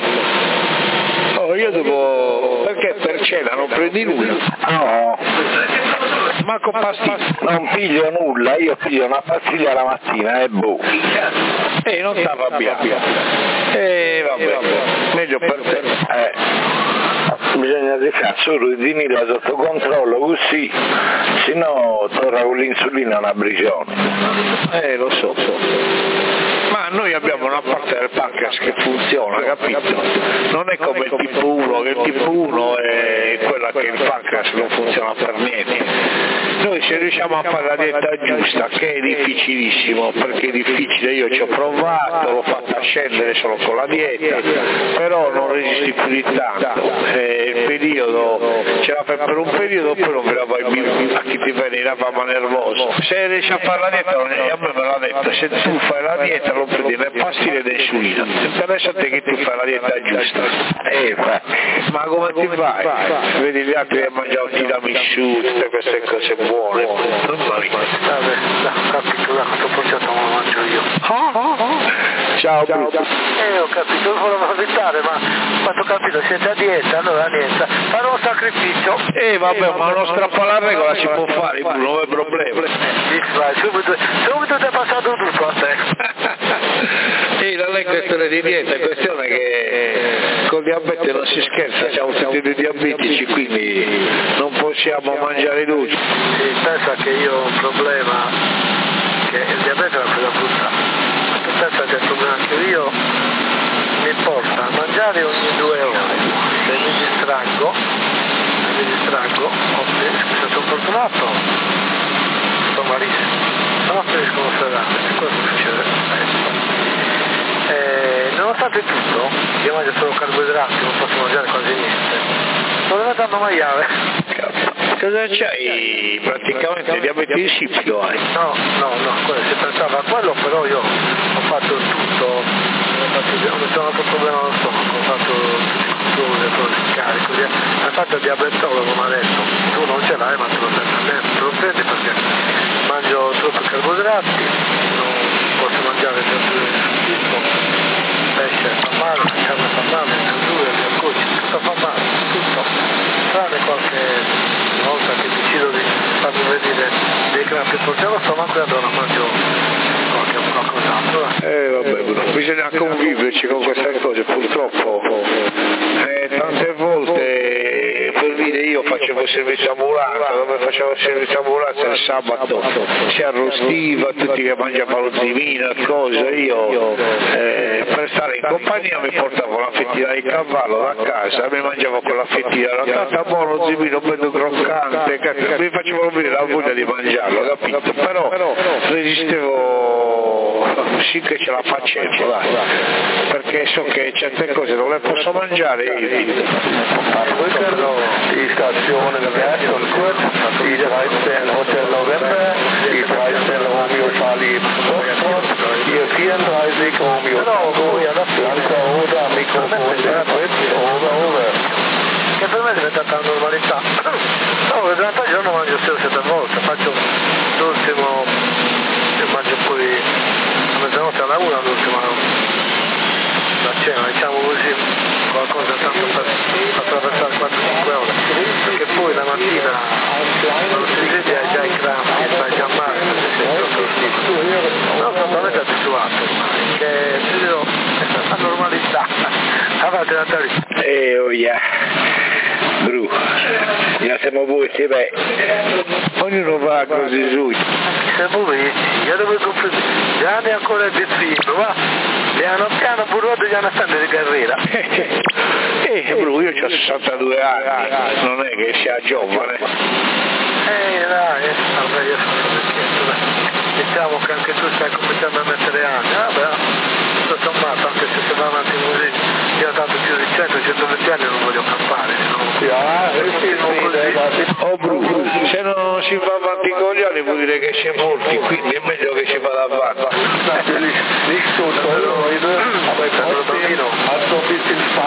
letto. Oh, io devo... perché per cena non prendi nulla? No, Manco pastiglia. non piglio nulla, io piglio una pastiglia la mattina e boh. Eh, non stava via. Eh, vabbè, meglio per te. Eh, bisogna fare solo di tenerla sotto controllo così, se no torna con l'insulina una bricione. Eh, lo so, so. Ma noi abbiamo una parte del pancreas che funziona, capito? Non è come il tipo uno, che il tipo uno è quella che il pancreas non funziona per niente. Noi se riusciamo a fare la dieta giusta, che è difficilissimo, perché è difficile, io ci ho provato, l'ho fatta scendere solo con la dieta, però non resisti più di tanto. Eh, il periodo, ce la fai per un periodo, poi non ve la vai più, a chi ti viene la fama nervosa. Se riesci a fare la dieta, a me me l'ha detto, se tu fai la dieta non prendi né pastiglie né insulina, interessa a te che tu fai la dieta giusta. Eh, Ma come ti fai? Vedi gli altri che mangiano tiramisù, tutte queste cose buone, non vai. Ho capito, da questo progetto me lo mangio io. Ciao, Ciao. Eh, ho capito, volevo avvisare, ma quando ho capito siete a dieta, allora niente, farò un sacrificio. Eh vabbè, ma uno strappo alla regola si può fare, non è problema. Sì, vai, subito, subito ti è passato tutto a te. E non è questione di dieta, è questione che con il diabete non si scherza, siamo tutti dei diabetici, quindi non possiamo mangiare dolci. Sì, pensa che io ho un problema, che il diabete è una cosa brutta, ma tu pensa che il problema che io mi porta a mangiare ogni due ore, se mi distraggo, se mi distraggo, se sono fortunato, sto malissimo, se no finisco con serate, e questo succede spesso. Eh, nonostante tutto, io mangio solo carboidrati, non posso mangiare quasi niente, sto diventando maiale. Cosa c'hai? Praticamente diabete insipido hai? No, no, no, quello, si pensava a quello, però io ho fatto tutto, ho fatto, ho sono un problema allo stomaco, ho fatto tutti i controlli, ho fatto il carico, ho fatto il diabetologo, mi ha detto, tu non ce l'hai ma te lo prendi, te lo prendi perché mangio troppi carboidrati, non posso mangiare tanto schifo, pesce fa male, carne fa male, verdure, gli alcolici, tutto fa male, tutto, tranne qualche volta che decido di farmi vedere dei crampi forti allo stomaco e allora mangio qualche qualcos'altro. Eh vabbè, Bruno, bisogna conviverci con queste cose, purtroppo eh, tante volte per dire io facevo servizio ambulanza, dove facevo servizio ambulanza il sabato si arrostiva, tutti che mangiavano zimino e cose, io eh, per stare in compagnia mi portavo la fettina di cavallo da casa, mi mangiavo quella fettina, era tanta buono zimino, bello croccante, mi facevo venire la voglia di mangiarlo, capito? Però resistevo, sì che ce la facevo, dai, perché so che certe cose non le posso mangiare e evito. Die Station in Werkstatt kurz, die dreizehn Hotel November, die dreizehn Romeo Charlie Foxtrot, hier vierunddreißig Romeo Tango, Blanca Oda, Mikrofon, over, over. Che per me è diventata una normalità. No, in realtà il giorno mangio sei o sette volte, faccio l'ultimo, mangio poi a mezzanotte alla una l'ultima la cena, diciamo così, qualcosa tanto per attraversare quattro cinque ore, perché poi la mattina non si sveglia hai già i crampi, stai già male, sono totalmente abituato ormai, che è una normalità. Avanti Natalia. Eh, oh yeah. Bru, ja siamo buiti, beh, Ognuno va così giù. Siamo buiti, io devo comprendere, gli anni ancora è vicino, va? Piano piano burrato gli hanno stanno di carriera. Eh, Bru, io ho sessantadue anni, non è che sia giovane. Eh dai, vabbè, io sono vecchietto, dai. Diciamo che anche tu stai cominciando a mettere anni, vabbè, tutto sommato, anche se si va avanti così, io ho dato più di cento centoventi anni non voglio campare, Oh Bru, se non si va avanti con gli anni vuol dire che si è morti, quindi è meglio che si vada avanti. Nicht so toll heute, aber trotzdem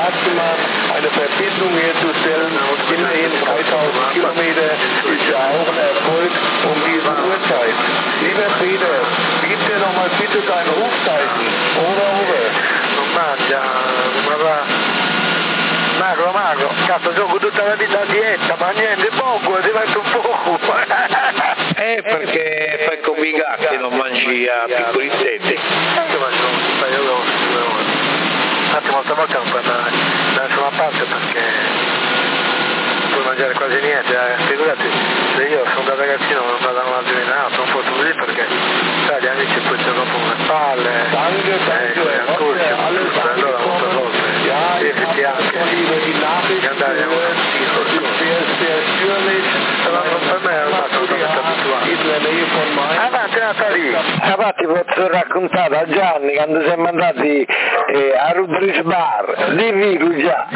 Straßenbahn eine Verbindung herzustellen. Immerhin dreitausend Kilometer ist ja auch ein Erfolg um diese Uhrzeit. Lieber Peter, gib dir nochmal bitte dein Rufzeichen. Over, over. Non mangia, ma va. Magro, magro, cazzo gioco tutta la vita a dieta, ma niente, poco, diventa un poco. Eh, perché fai come i gatti, non mangi a piccoli insetti. Io mangio un paio d'ore, due ore. Infatti molte volte non puoi andare da nessuna parte perché non puoi mangiare quasi niente, eh. Figurati, se io sono da ragazzino non vado a una giornata, non posso così perché sai, gli amici poi c'è dopo una palle, Danke, danke, eh, ancora, alles allora molte volte, Ja, sì, ich che ti anche, über die Nachricht di andare a un sehr, sehr stürmisch. però per me è una cosa che abituato. In der Nähe von Mainz. Avanti Natalì! Infatti posso raccontare a Gianni quando siamo andati eh, a Rudris Bar, di Viru già.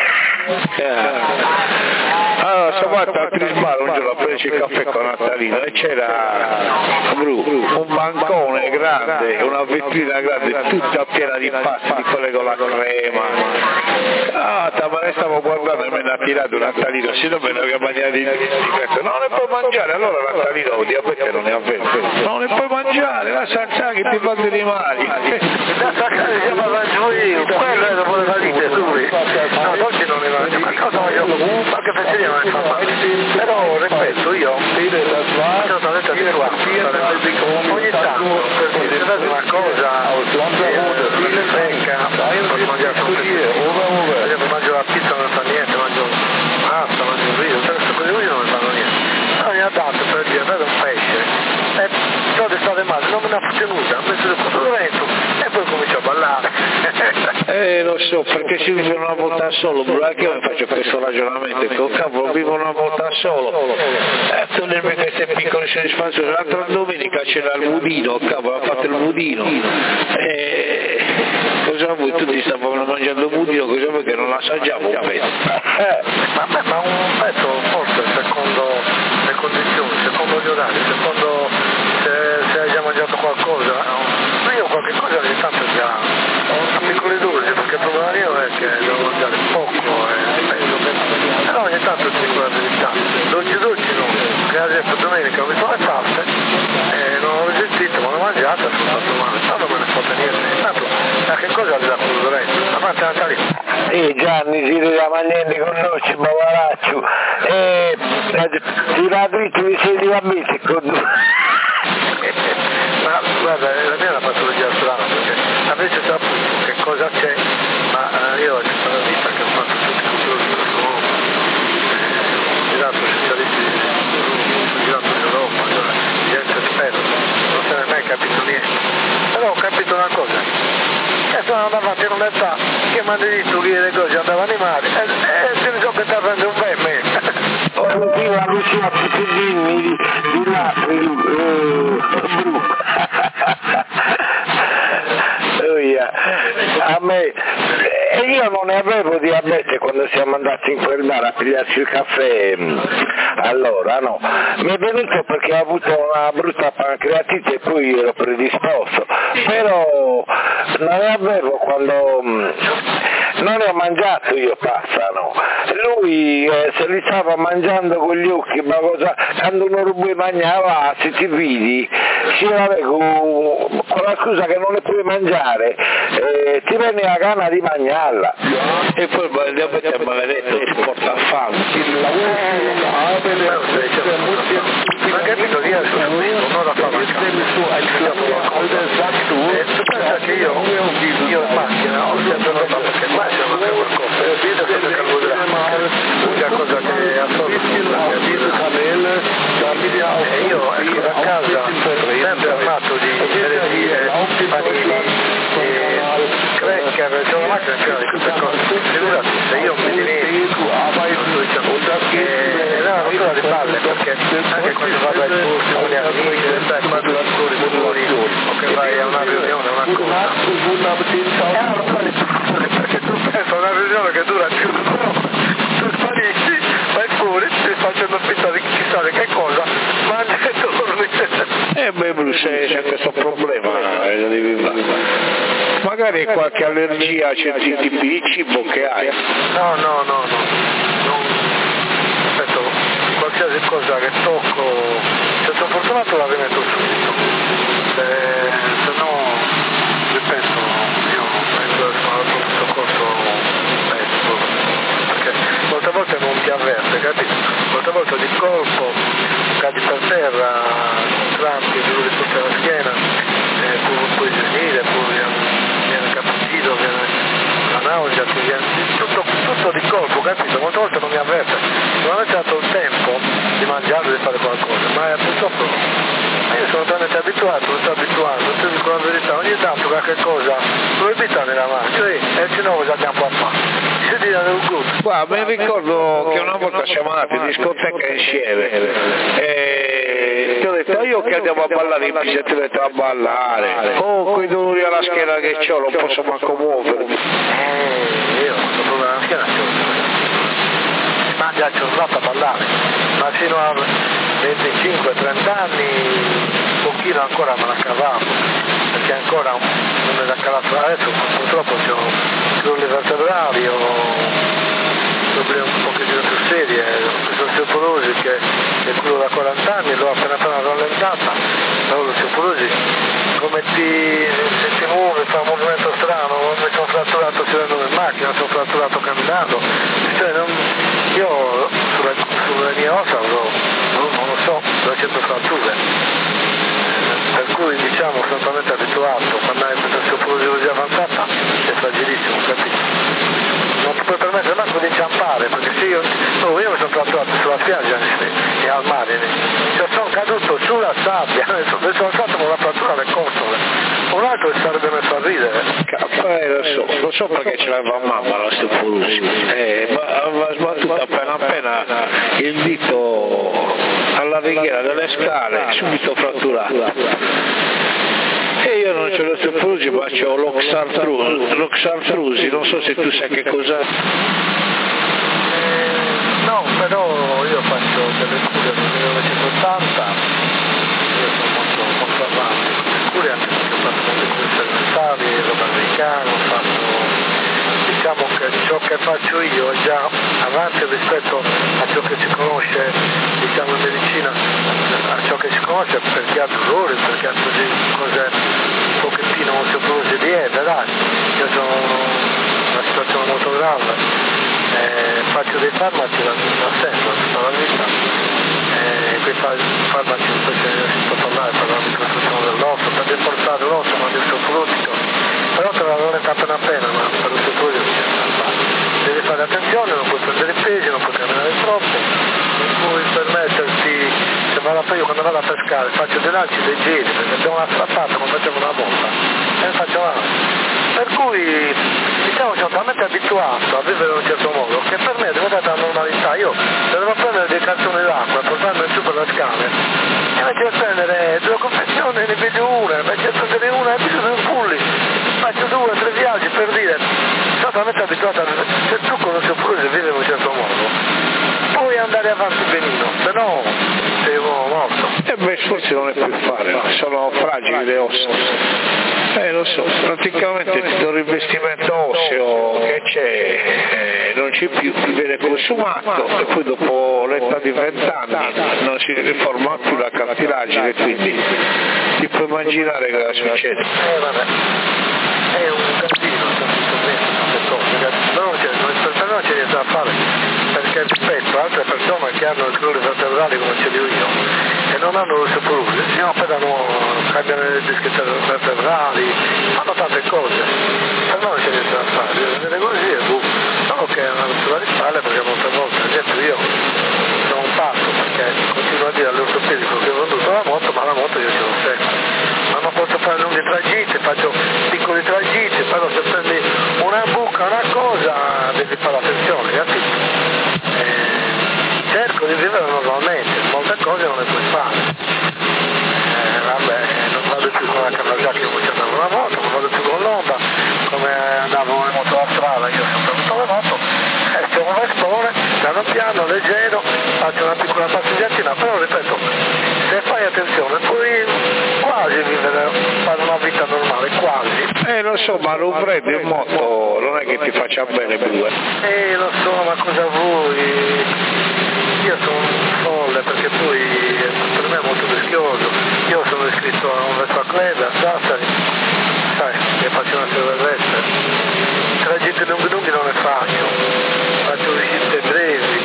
Allora, siamo andati a Trisbar un giorno a prendere il caffè con Natalino e c'era Bru, un bancone grande, una vetrina grande, tutta piena di pasti, di quelle con la crema. Ah, ma ne stavo guardando e me ne ha tirato Natalino, se no me ne aveva mangiato di questo. Non ne puoi mangiare, allora Natalino, diabete non ne avverte. Non ne puoi mangiare, lascia stare che ti fa dei mali. Lascia stare, siamo avanti io, quello è dopo le valide, lui. No, dolci non ne mangio, ma cosa voglio? Qualche festina non ne fa male. Però, ripeto, io sono talmente abituato a stare ogni tanto, per dire, se vedo una cosa, non mi frecca, posso mangiare tutto. Per esempio mangio la pizza non fa niente, mangio pasta, mangio il riso, queste cose così non mi fanno niente. Però ogni tanto per dire, vedo un pesce, e so di stare male, non me ne ha tenuta, ho messo il conto e poi comincio a ballare. Eh, lo so, perché si vive una volta solo, anche io mi faccio questo ragionamento, che cavolo, vivo una volta solo, e togliermi queste piccole soddisfazioni. L'altra domenica c'era il budino, cavolo, ha fatto il budino, e cosa vuoi, tutti stavano mangiando il budino, cosa vuoi che non assaggiamo un pezzo? Eh, ma, ma, ma un pezzo forse secondo le condizioni, secondo gli orari, secondo se, se hai già mangiato qualcosa, ma io qualche cosa ogni tanto già ho piccoli dosi, perché il problema mio è che devo mangiare poco e spesso, però ogni tanto ti dico la verità, dolci dolci no, che ad esempio domenica ho visto le paste e non ho resistito, ma l'ho mangiata e sono stato male, ma non me ne fotte niente, tanto ma che cosa ti dà quello dolente? A parte Natalino. E Gianni si richiama niente con noi, ci bavaraccio, e ti va dritto di sedi a bici con noi. Ma guarda, la mia è una patologia strana perché avesse saputo che cosa c'è, ma eh, io ho tutta la vita che ho fatto tutti i controlli per l'uomo, ho girato specialisti, ho girato in Europa, allora, gente esperta, non se ne è mai capito niente. Però ho capito una cosa, che sono andato avanti in un'età che mi hanno detto che le cose andavano in mare e, e se ne so che sta prendendo un bel me. Ho sentito la Lucia Piccolini di, di là, eh, oh yeah. A me, e io non ne avevo diabete quando siamo andati in quel bar a pigliarci il caffè, allora no, mi è venuto perché ho avuto una brutta pancreatite e poi ero predisposto, però non ne avevo quando non ne ho mangiato io pasta, no. Lui eh, se li stava mangiando con gli occhi, ma cosa, quando uno rubo mangiava, se ti vedi, ci vabbè, con, con la scusa che non le puoi mangiare, eh, ti viene la gana di mangiarla. E poi il diabete è maledetto, ti porta a fame. Ma capito che io sono non la fa e tu pensa che io io in macchina ho sempre roba perché qua c'è una qualcosa e vedo sempre carboidrati l'unica cosa che assorbe e io ecco da casa sempre armato di eresie, panini e cracker, c'è una macchina piena di queste cose, figurati se io mi dimentico e no, non sono di palle perché anche quando vado ai corsi con gli amici stai quando lavori fuori o che vai a una riunione una cosa perché tu pensi a una riunione che dura più tu sparisci vai fuori ti facendo finta di chissà di che cosa mangi e torni e beh Bruce c'è questo problema, eh, devi magari è qualche allergia a certi tipi di cibo che hai. No, no, no, no. Non... Ripeto, qualsiasi cosa che tocco, se sono fortunato la rimetto subito. Se, se no, ripeto, io penso che sono al pronto soccorso pesto, perché molte volte non ti avverte, capito? Molte volte di colpo cadi per terra, crampi, dolori sotto la schiena, eh, puoi, puoi svenire, poi viene cappuccino, viene la nausea, ti viene, tutto, tutto di colpo, capito? Molte volte non mi avverte, non avete dato il tempo di mangiare, di fare qualcosa, ma purtroppo io sono talmente abituato, mi sto abituando, ti dico la verità, ogni tanto qualche cosa proibita nella mangio e se no cosa abbiamo a fare? Si dice del gusto. Guarda, mi ricordo che una volta siamo andati in discoteca insieme e ti ho detto io che andiamo a ballare in più, ti ho detto a ballare, oh quei dolori alla schiena che c'ho, non posso manco muovermi. Eh, io questo problema alla schiena c'ho, si mangia il giornato a ballare, ma fino a venticinque trenta anni un pochino ancora me la cavavo, perché ancora non me la cavavo, adesso purtroppo c'ho crolli vertebrali o problemi un pochettino più seri, l'osteoporosi che è quello da quaranta anni, l'ho appena appena rallentata, però l'osteoporosi come ti, se ti muove, fa un movimento strano, mi sono fratturato sedendo in macchina, mi sono fratturato camminando, cioè non, io sulle, sulle mie ossa avrò, non, non lo so, duecento fratture, per cui diciamo sono talmente abituato, quando hai l'osteoporosi così avanzata è fragilissimo, capito? Non ti puoi permettere manco di inciampare, perché se io, oh, io mi sono fratturato sulla spiaggia e al mare, cioè sono caduto sulla sabbia, mi sono fatto con la frattura alle costole, un altro si sarebbe messo a ridere. Eh, lo so, lo so perché ce l'aveva mamma l'osteoporosi, eh, ma aveva sbattuto appena appena il dito alla ringhiera delle scale, subito fratturato. E io non c'ho l'osteoporosi ma c'ho l'oxartrusi, non so se tu sai che cos'è. Eh, no, però io faccio delle cure nel millenovecentottanta, io sono molto, molto avanti con le cure, anche perché ho fatto molte cure fermentali, roba americana, ho fatto, diciamo che ciò che faccio io è già avanti rispetto a ciò che si conosce, diciamo in medicina, a ciò che si conosce per chi ha dolori, per chi ha così cose un pochettino osteoporosi lieve, dai, io sono una situazione molto grave, eh, faccio dei farmaci da, da sempre, tutta la vita, eh, quei farmaci invece si può parlare, parlare di costruzione dell'osso, per rinforzare l'osso, ma di osteoporotico, però te la non è appena appena, ma per l'osteoporosi non c'è da fare, devi fare attenzione, non puoi prendere i pesi, non puoi camminare troppo, non puoi permetterti, se vado a, io quando vado a pescare faccio dei lanci leggeri, perché abbiamo una strappata come facevo una volta, e faccio avanti. Per cui diciamo sono talmente abituato a vivere in un certo modo che per me è diventata la normalità. Io se devo prendere dei cartoni d'acqua e portarmi giù per le scale, invece di prendere due confezioni ne vedo una, invece di prendere una e bisogno di un pulli, faccio due o tre viaggi per dire, sono talmente abituato a vivere, se tu conosci oppure se vivi in un certo modo, puoi andare avanti benino, se no sei morto. E eh beh, forse non è più fare, sono fragili le ossa. Eh lo so, praticamente tutto il rivestimento osseo che c'è eh, non c'è più, viene consumato e poi dopo l'età di vent'anni non si riforma più la cartilagine, quindi ti puoi immaginare cosa succede. Eh vabbè, è un casino, sta tutto bene, queste cose, non c'è, per non c'è niente da fare, perché rispetto a altre persone che hanno i crolli vertebrali come ce li ho io e non hanno l'osteoporosi, si operano, cambiano le dischi vertebrali, fanno tante cose, per noi non c'è niente da fare, bisogna vedere così e boh, solo che è una rottura di spalle perché molte volte, ad esempio io sono un pazzo perché continuo a dire all'ortopedico che ho venduto la moto, ma la moto io ce l'ho sempre, ma non posso fare lunghi tragitti, faccio piccoli tragitti, però se prendi una buca, una cosa, devi fare attenzione, capito? Eh, cerco di vivere normalmente, molte cose non le puoi fare. Eh, vabbè, non vado più con la Kawasaki come ci andavo una moto, non vado più con l'Honda, come andavo in moto a strada, io ho sempre avuto le moto, e c'è un vestone, piano piano, leggero, faccio una piccola passeggiatina, però ripeto, se fai attenzione puoi quasi vivere, fare una vita normale, quasi. Eh lo so, ma lo freddo in moto non è che ti faccia bene più. Eh lo so, ma cosa vuoi? Io sono un folle perché poi per me è molto rischioso. Io sono iscritto a un Vespa Club a Sassari, sai, che faccio una terrestre. Tragitti lunghi lunghi non ne faccio, faccio uscite brevi.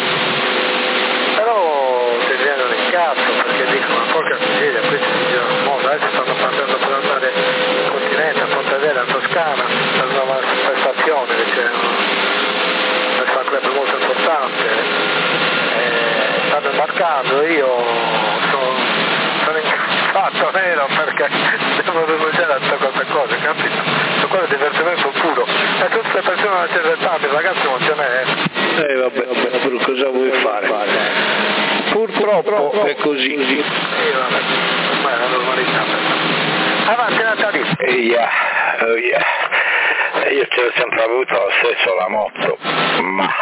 Però ti viene il cazzo perché dicono porca miseria, questi si girano un modo, adesso stanno partendo per andare in continente, a Pontevera, a Toscana, per una manifestazione che c'è un club molto importante, eh, stanno imbarcando, io sono, sono incazzato nero perché devo rinunciare a tutte queste cose, capito? Su quello è divertimento puro, e tutte le persone alla certa età, ragazzi non ce n'è. Eh vabbè, vabbè, però cosa vuoi fare? Purtroppo è così. Sì, vabbè, ormai è la normalità. Avanti Natali. Yeah, oh yeah. Io ce l'ho sempre avuto lo stesso la moto, ma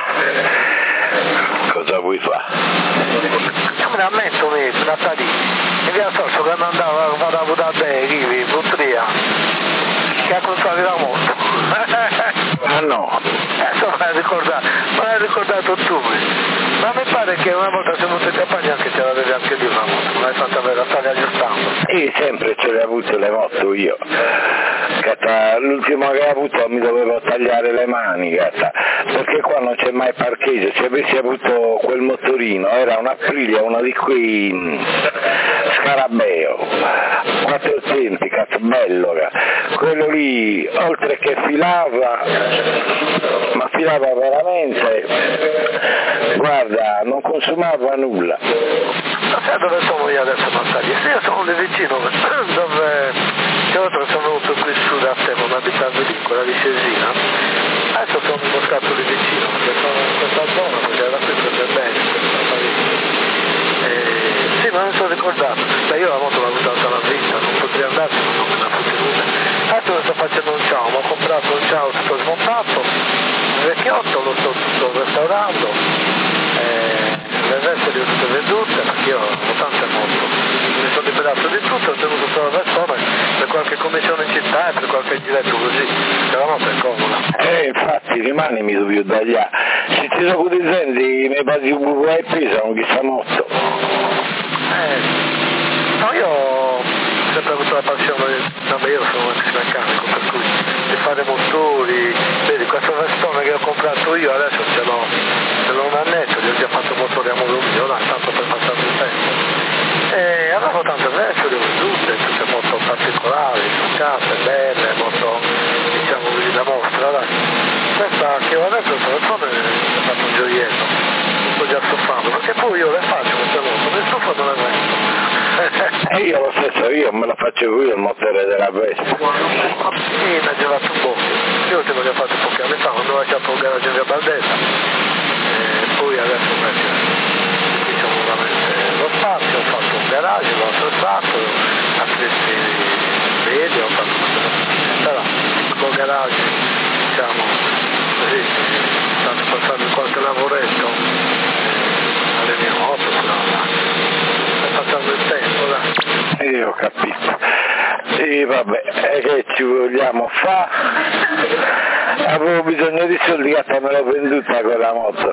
cosa vuoi fare? Io me ne ammetto, Natali, mi viene sorso che andavo, vado a Budapest, Rivi, Putria, che ha comprato la moto. Ah no? Eh, me l'hai ricordato, me l'hai ricordato tu. Ma mi pare che una volta siamo venuti a Pagna che ce l'avevi anche di una moto, non l'hai fatta avere, la stavi aggiustando. Io sempre ce le ho avute le moto io. Gata, l'ultimo che ho avuto mi dovevo tagliare le mani, gata, perché qua non c'è mai parcheggio. Se avessi avuto quel motorino, era una Aprilia, uno di quei mh, Scarabeo, quattro tempi, cazzo, bello, gata. Quello lì, oltre che filava, ma filava veramente, guarda, non consumava nulla. Ma sai dove sono io adesso, Massaglia? Io sono lì vicino, dove che oltre sono venuto qui su da te, non abitando lì, quella di Cesina. Adesso sono in uno scatto lì vicino, perché sono in questa zona, perché era qui per bene, eh, sì, ma non mi sono ricordato. Beh, io la moto l'ho avuta tutta la vita, non potrei andarci, ma non me la futenuta. Adesso sto facendo un ciao, ho comprato un ciao tutto smontato, un vecchiotto, lo sto tutto restaurando, eh, le veste le ho tutte vendute, perché io ho tante moto, mi sono liberato di tutto, ho tenuto solo la persona per qualche commissione in città e per qualche giretto così, perché la moto è comoda. Eh, infatti, rimani mi dovevo tagliare. Se ti sono dicendo, mi basi un buco e pesano chissà molto. Eh, no, io ho sempre avuto la passione, vabbè, io sono un ex meccanico, per cui di fare motori, vedi, questo vestone che ho comprato io adesso ce l'ho, ce l'ho un annetto, gli ho già fatto motore a modo mio, là, tanto per passare il tempo. E avevo tante veste, le ho vendute, tutte molto particolari, truccate, belle, molto, diciamo così, da mostra, dai. Questa che ho adesso, questa vestone, è fatto un gioiello, non sto già stufando, perché poi io le faccio queste moto, le stufo non le vendo. E io lo stesso, io me lo faccio io il motore della Vespa. Sì, mi ha girato un po'. Io te l'ho fatto pochi anni fa, quando ho lasciato il garage in via Baldessa. E poi adesso invece diciamo veramente lo spazio, ho fatto un garage, l'ho attrezzato, attrezzi vedi, ho fatto però col garage, diciamo, così, stanno passando qualche lavoretto alle mie moto, però passando il tempo, dai. Io ho capito. E vabbè, e che ci vogliamo fare? Avevo bisogno di soldi, che me l'ho venduta quella moto.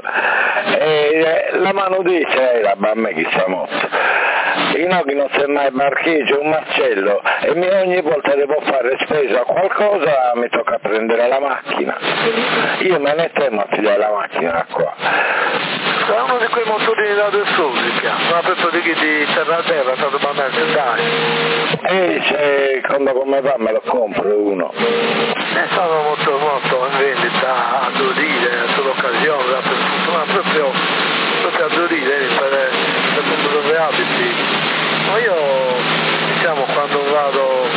E la mano dice era a me chissà moto. In oggi non c'è mai parcheggio, un marcello, e mi, ogni volta devo fare spesa a qualcosa, mi tocca prendere la macchina. Io me ne temo a pigliare la macchina qua. È uno di quei motorini da del Susica, una persona di chi di terra a terra, è stato banalmente dai. E se quando come va me lo compro uno. E sono molto molto in vendita a Dorire, sull'occasione, ma proprio, proprio a Dorire, per il punto dove abiti. Ma io, diciamo, quando vado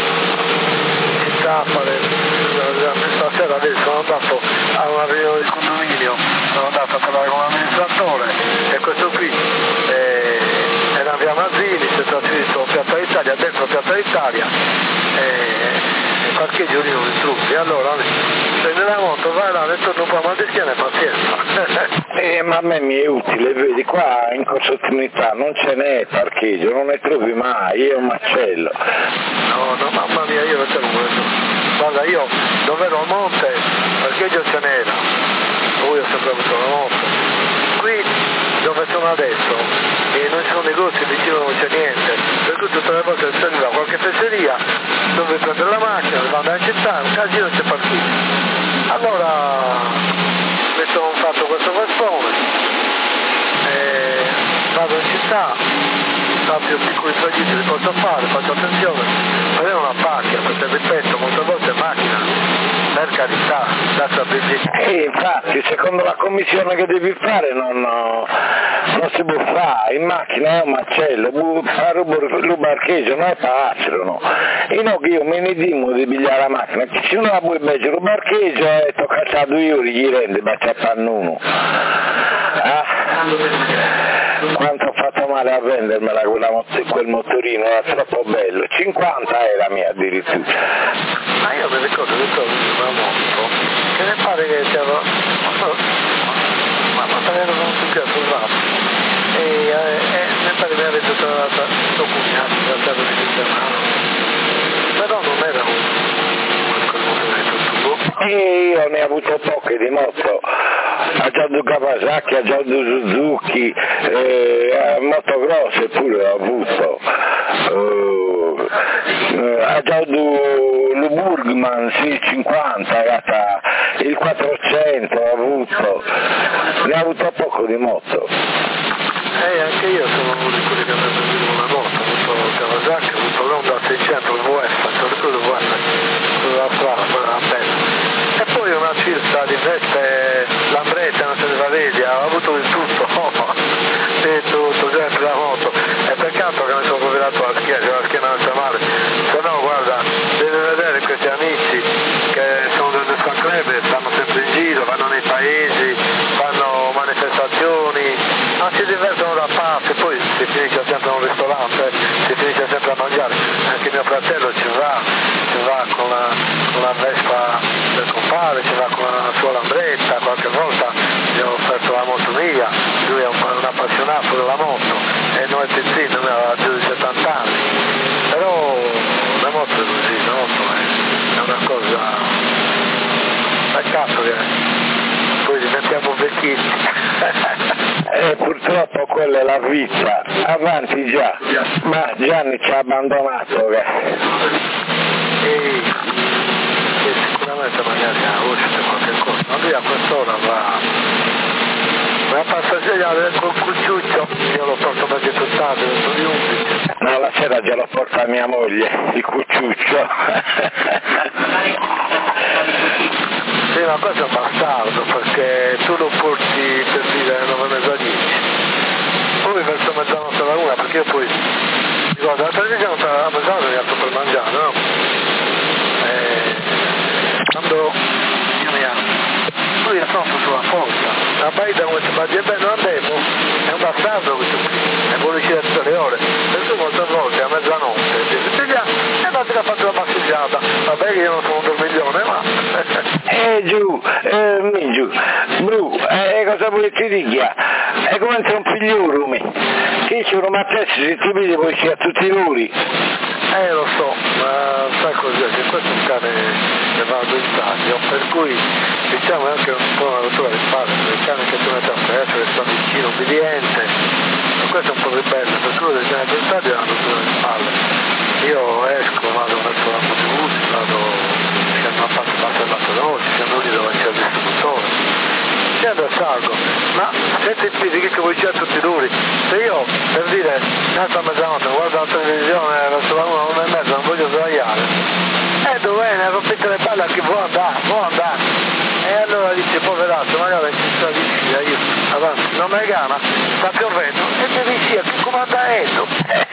in città a fare, stasera adesso sono andato a una riunione di condominio, sono andato a parlare con l'amministratore e questo qui eh, era via Mazzini, si è trasferito a Piazza d'Italia, dentro Piazza d'Italia, e il parcheggio lì non li trucchi, allora prendi la moto, vai là, ne torno qua, ma di schiena e pazienza. Eh, ma a me mi è utile, vedi, qua in Corso Trinità non ce n'è parcheggio, non ne trovi mai, è un macello. No, no, mamma mia, io lo tengo. Guarda, io davvero al monte, parcheggio ce n'era, poi ho sempre avuto la moto. Qui dove sono adesso e non ci sono negozi, vicino non c'è niente, per cui tutte le volte si arriva a qualche fesseria dove prendere la macchina, dove andare in città, un casino c'è partito. Allora mi sono fatto questo vespone, e vado in città, sappio piccoli tragitti li posso fare, faccio attenzione, avere una macchina, perché ripeto, molte volte macchina, per carità, da sapere. E infatti, secondo la commissione che devi fare non, non si può fare, in macchina è un macello, fare il parcheggio non è passero. E no che io me ne dimo di pigliare la macchina, che se non la puoi beccare il parcheggio e tocca a due euro gli rende, ma c'è pannuno. Ah, quanto ho fatto male a vendermela quella, quel motorino, era troppo bello, cinquanta era mia addirittura. Ma io mi ricordo che tu avevi una moto, che mi pare che ti avevo, ma ma te l'ero non più sul rato, e, e, e mi pare che mi avete trovato tuo cugnato, trattato di sistemare, però non era un, quel motoretto tuo. E io ne ho avuto poche di moto, ha già due Kawasaki, ha già due Suzuki, eh, moto grosse pure ho avuto, eh, ha già due Burgman, sì, cinquanta, gata, il quattrocento ho avuto, ne ho avuto poco di moto. Eh, anche io sono uno di quelli che hanno preso una moto, ho avuto Kawasaki, ho avuto l'Honda seicento, il V F, non ricordo il V F, sulla strada, quella bella. E poi una Cirsa di veste, Lambretta, non se ne va vedi, ho avuto di tutto, di tutto, sempre la moto. E peccato che mi sono rovinato la schiena, che la schiena non sta male. Se no, guarda, devi vedere questi amici che sono delle scanclebe, stanno sempre in giro, vanno nei paesi, fanno manifestazioni, non si divertono da parte, poi si finisce sempre a un ristorante, si finisce sempre a mangiare. Anche mio fratello ci va, ci va con la, con la Vespa del compare, ci va con la sua Lambretta, qualche volta gli ho offerto la moto mia, lui è un, un appassionato della moto e noi piccini, noi aveva più di settanta anni, però la moto è così, la moto è, è una cosa, peccato che poi diventiamo vecchini. E purtroppo quella è la vita, avanti già, ma Gianni ci ha abbandonato. Che... E, e sicuramente magari a uscire qualche cosa, ma lui a quest'ora va, va a passeggiare col cucciuccio, io lo porto perché tutto tardi, verso le undici. No, la sera già lo porta mia moglie, il cucciuccio. Sì, ma questo è un bastardo, perché tu lo porti per dire alle nove e mezza dieci, poi verso mezzanotte alla una, perché io poi, guarda, la televisione sta a mezzanotte mi alzo per mangiare, no? E quando io mi alzo, lui è pronto sulla forza, la baita come si fa, beh, non andevo, è un bastardo questo qui, e vuole uscire tutte le ore, per cui molte volte a mezzanotte dice, via, e vatti a fare una passeggiata, vabbè che io non sono un dormiglione, ma... Eh giù, eh giù, Bru, eh cosa vuoi ti dica? È come se un figliolo me, che c'è un mattesso, se ti vede poi c'è a tutti i luri. Eh lo so, ma sai cos'è, che questo è un cane che va ad stadio, per cui diciamo è anche un po' una rottura di spalle, il cane che tu mette a presso, che sta vicino, obbediente, ma questo è un po' ribelle, per cui il cane ad stadio è una rottura di spalle. Io esco, vado verso la Motibus, vado, scendo a parte parte della veloce, scendo lì dove c'è il distributore, scendo e salgo, ma senti il fisico che vuoi c'è tutti i duri, se io per dire alzo a mezzanotte, guardo la televisione verso la una, una e mezza, non voglio sbagliare, e dov'è, ne rompete le palle a chi vuole andare, vuole andare, e allora dice poverazzo, magari ci sta vicino, io avanti, non me gana, sta piovendo, e devi sia che comandato.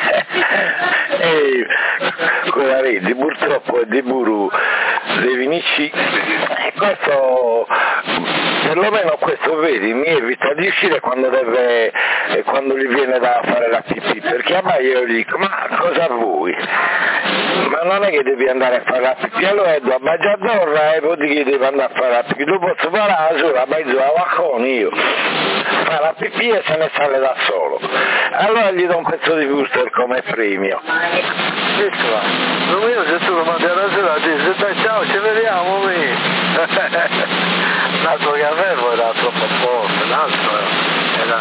E quella rete purtroppo è di Buru dei Vinici, e questo perlomeno questo vedi mi evita di uscire quando deve eh, quando gli viene da fare la pipì, perché a me io gli dico ma cosa vuoi? Ma non è che devi andare a fare la pipì, allora è a Baggiadorra e poi che devi andare a fare la pipì, dopo posso fare la sola, mezzo a Vaconi io, fa la pipì e se ne sale da solo, allora gli do un pezzo di booster come premio. Eccola, non io se tu lo mandi alla sera dici dai ciao ci vediamo mi. L'altro che avevo era troppo forte, l'altro era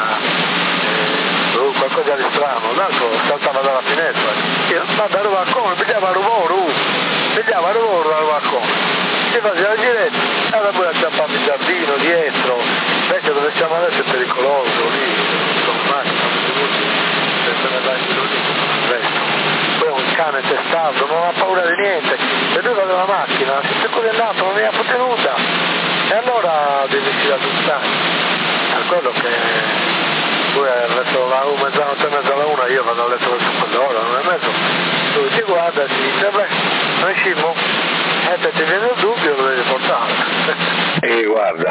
eh, qualcosa di strano, l'altro saltava dalla finestra, io ma dal balcone, pigliava il rumore, pigliava il rumore dal balcone, si faceva il giretto, era poi acciappato il giardino dietro, invece dove siamo adesso è pericoloso, lì, con macchina, se se ne dai lì, resto. Poi un cane testato, non ha paura di niente, e lui va nella macchina, si è andato, non mi ha tenuta, e allora devi uscire a tutt'anni, per quello che poi è letto la una, mezzanotte e mezza alla una, io vado a letto verso quell'ora, non è mezzo, lui ti guarda e ti dice, beh, noi scimo, e te ti viene il dubbio, lo devi portare. E guarda,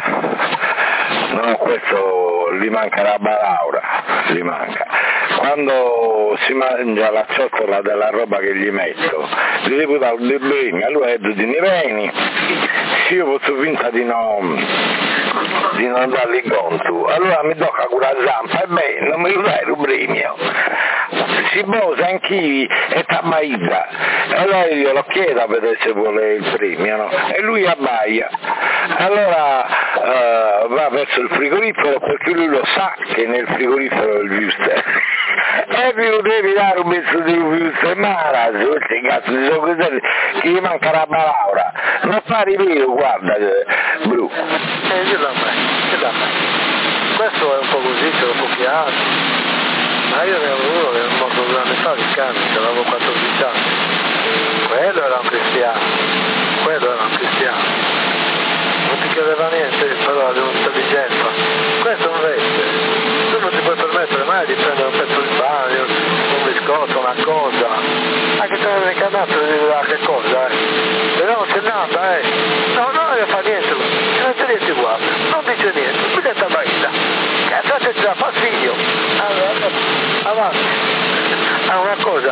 no, questo gli manca la balaura, gli manca. Quando si mangia la ciotola della roba che gli metto, gli devo dare dei beni, allora è di neveni, se io posso finta di non, di non dargli conto, allora mi tocca con la zampa, e beh, non mi lo dai il premio. Si bosa anch'io e t'ammaizza, e allora io lo chiedo a vedere se vuole il premio, no? E lui abbaia, allora uh, va verso il frigorifero perché lui lo sa che nel frigorifero è il wuster, e più devi dare un pezzo di wuster, ma la questi cazzo di sono che gli manca la balaura, non fa rivelo, guarda Bru. E io da me, io da me, questo è un po' così, ce l'ho pochi anni. Ma io ne avevo uno che è morto due anni fa di camicia, avevo quattordici anni. Quello era un cristiano, quello era un cristiano. Non ti chiedeva niente, però di un'intelligenza. Questo non reste. Tu non ti puoi permettere mai di prendere un pezzo di bagno, un biscotto, una cosa. Anche se non è cannato devi dare che cosa, eh. Se no c'è nata, eh. No, no, non fa niente, non c'è niente guarda, non dice niente, mi detta baita. Cazzo c'è già fastidio. Allora, avanti. Ah, una cosa.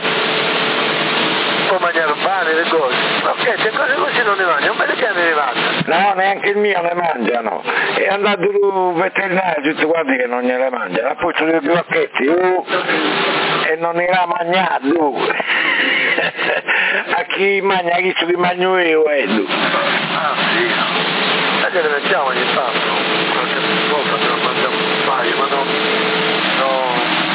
Può mangiare un pane, le cose. Ok, se cose così non ne mangia, un bel che ne mangia. No, neanche il mio ne mangiano. È andato il veterinario, tutti guardi che non gliele mangia, ha posto dei blocchetti, uh, e non era mangiato. Uh. A chi mangia, a chi ci mangia io, Edu. Ah, sì. E ce ne mettiamo ogni tanto, qualche volta ce lo mangiamo un paio, ma no, no.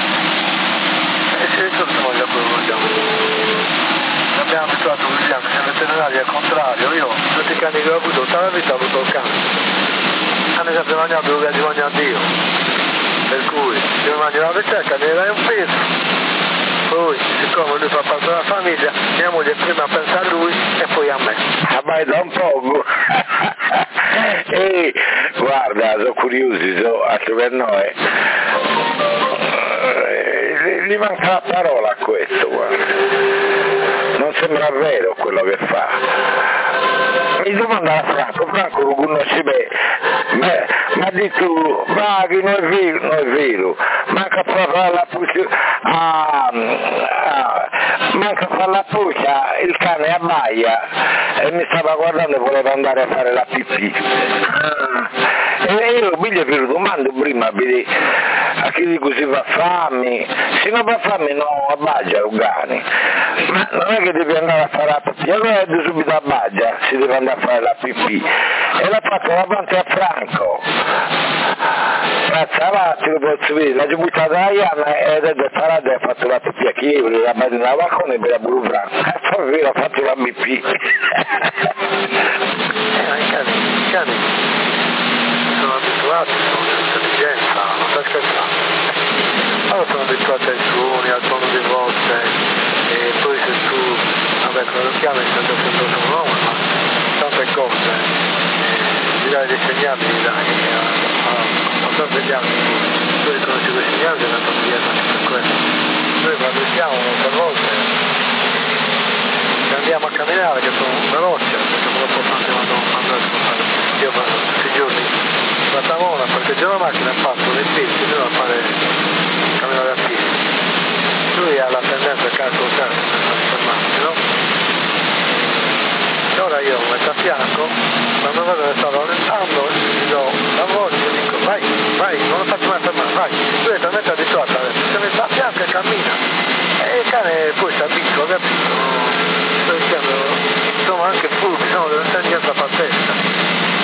E se tutto voglia poi lo mangiamo. Abbiamo abituato William, che il veterinario è al contrario, io tutti i cani che ho avuto, tutta la vita ho avuto il cane. Hanno sempre mangiato quello che ci mangia Dio. Per cui, se mi mangi la ricerca, mi dai un peso. Poi, siccome lui fa parte della famiglia, mia moglie prima pensa a lui e poi a me. Ah, vai da un poco. E guarda, sono curiosi, sono altro per noi. Gli manca la parola a questo, guarda. Non sembra vero quello che fa. Mi domanda a Franco, Franco lo conosci bene, ma ha detto, ma che non è vero, non è vero, manca a fare la puccia, ah, ah, manca a fare la puccia, il cane abbaia e mi stava guardando e voleva andare a fare la pipì. Ah, e io mi gli ho domando prima a vedere a chi dico si fa fame, se non fa fame no abbaggia un cane, ma non è che devi andare a fare la pipì, allora è subito abbaggia, si deve andare a fare la pipì, e l'ha fatto davanti a Franco, cazzo avanti lo posso vedere, l'ha buttata la Iana ed è detto ha fatto la pipì a chi io, l'ha battuta nella balcone per la blu Franco, cazzo è vero ha fatto la pipì. Eh, i cani, i cani sono abituati, sono intelligenza, non sta scherzando. Allora sono abituati ai suoni, al tono di voce, e poi se tu, vabbè, come lo chiami, sta sempre un uomo, ma tante cose, eh, gli dai dei segnali, gli dai, a tanti gli anni, tu riconosci quei segnali, è andato via per questo. Noi quando siamo molte volte, andiamo a camminare, che sono veloci, perché me lo posso anche mandare a fare, io vado tutti i giorni la Tavona, perché già la macchina ha fatto dei pezzi, noi a fare camminare a piedi. Lui ha la tendenza a calcio per fermarsi, no? E ora io lo metto a fianco, quando vedo che sta rallentando, gli do la voce e dico vai, vai, non lo faccio mai fermare, vai. Lui è talmente abituato adesso, se mette a fianco e cammina. E il cane poi si abitua, capito? Sto dicendo, insomma anche il pubblico, diciamo, dell'intelligenza pazzesca.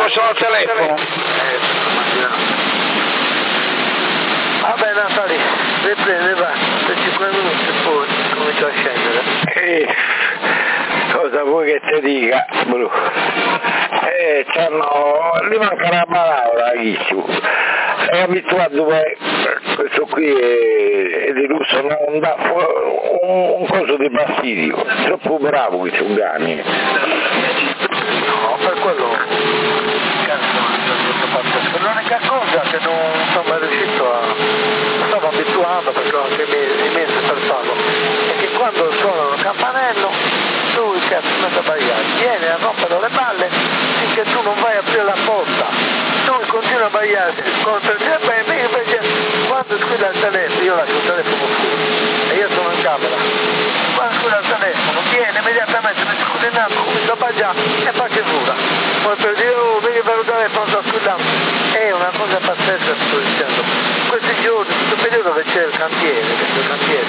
sono al telefono. Vabbè Natali, riprende, va, per cinque minuti e poi comincio a scendere. Eh, cosa vuoi che ti dica, Bru? Eh, c'hanno, gli manca una parola, Ghicciu. È abituato dove questo qui è, è di lusso, non dà un, un coso di fastidio. Troppo bravo questo Gani. No, per quello l'unica cosa che non sono mai riuscito a stavo abituando perché ho anche i mesi per farlo è che quando suonano il campanello lui cazzo mette a bagliare, viene a rompere le balle finché tu non vai a aprire la porta, lui continua a bagliare quando per beh, invece quando squilla il telefono, io lascio il telefono fuori e io sono in camera, quando squilla il telefono viene immediatamente mi scusa in alto, comincia a bagliare e fa che fura, poi per dire oh vedi per il telefono sto squillando, è una cosa pazzesca sto dicendo, questi giorni, in questo periodo che c'è il cantiere, che c'è il cantiere,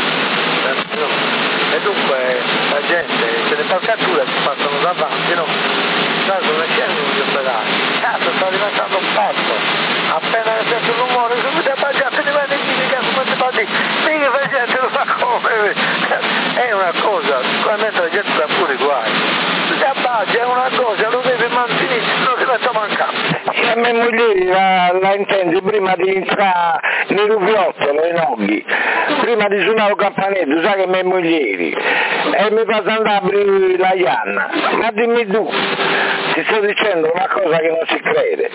e dunque la gente se le palcature si passano davanti, no? Non scendono gli operai, cazzo sta diventando un pazzo, appena sento il rumore subito appaggiato di me di cazzo come si fa di mica la gente lo fa come, è una cosa, sicuramente la gente sta pure guai, si appaggia, è una cosa, lo devi mantenere, non si mette a mancare. A mia moglie la, la intendi prima di entrare nel ruviottolo, ai noghi, prima di suonare il campanello, sai che mia moglie e mi fa andare a aprire la Ianna, ma dimmi tu, ti sto dicendo una cosa che non si crede.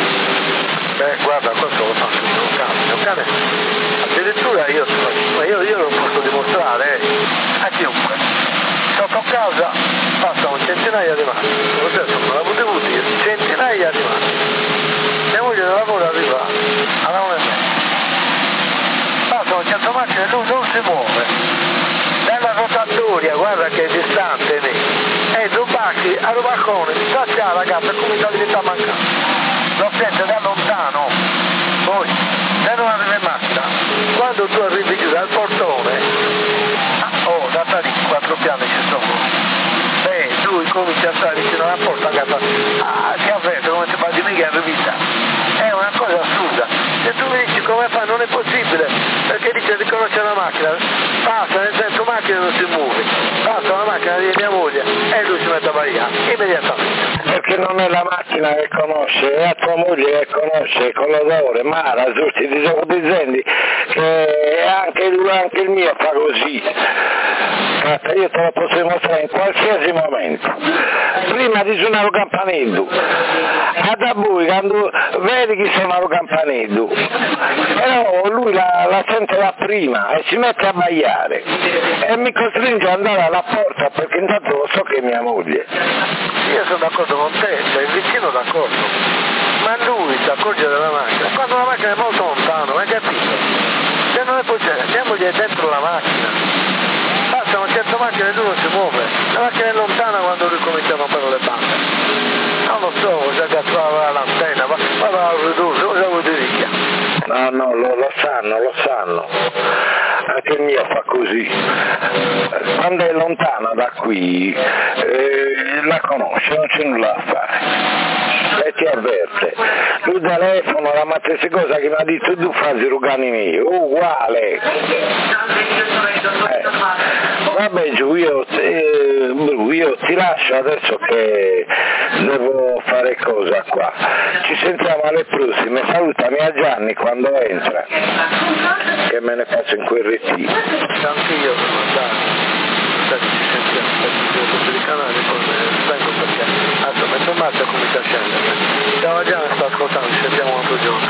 Beh guarda, questo lo fa tutto un cane, un cane, addirittura io, io, io lo posso dimostrare a chiunque, sotto casa passano centinaia di macchine, lo stesso non l'avevo dovuto dire, centinaia di macchine, mia moglie da lavoro arriva alla una e mezza, passano cento macchine e lui non si muove. Nella rotatoria, guarda che è distante lì, e due bacchi al balcone, sta ragazza comincia a diventare mancante, lo sente da lontano, poi se non arriva in macchina, quando tu arrivi giù dal portone, oh da lì quattro piani ci sono, e lui comincia a stare vicino alla porta, ah, ti avverte come ti fa di mica in rivista, è una cosa assurda, se tu mi dici come fa non è possibile, perché dice riconosce la macchina, passa nel senso macchina non si muove, passa la macchina di mia moglie e lui si mette a bagliare immediatamente. Perché non è la macchina che conosce, è la tua moglie che conosce con l'odore, Mara, giusti, ti sto dicendo che anche lui, anche il mio fa così. Cazzo, io te lo posso dimostrare in qualsiasi momento. Prima di suonare il campanello, a da voi quando vedi chi suona il campanello, però lui la, la sente da prima e si mette a bagliare e mi costringe ad andare alla porta perché intanto lo so che è mia moglie. Io sono d'accordo con te, sei il vicino d'accordo, ma lui si accorge della macchina quando la macchina è molto lontano, hai capito? Se non è possibile, mia moglie è dentro la macchina, passano cento macchine e lui non si muove, la macchina è lontana quando lui comincia a rompere le bande, non lo so, cosa cazzo l'antenna, ma vado a ridurre, cosa vuoi dire? No, no, lo, lo sanno, lo sanno. Anche il mio fa così. Quando è lontana da qui, eh, la conosce, non c'è nulla da fare. E ti avverte. Lui telefono, la stessa cosa che mi ha detto tu fai rugani miei, uguale. Eh. Vabbè giù, io, eh, io ti lascio adesso che devo fare cosa qua. Ci sentiamo alle prossime, salutami a Gianni quando entra, che me ne faccio in quel ritiro. Anche io sono andato, ci sentiamo, per il canale, poi vengo perché adesso metto in marcia e comincio a scendere. Ciao Gianni, sto ascoltando, ci sentiamo un altro giorno.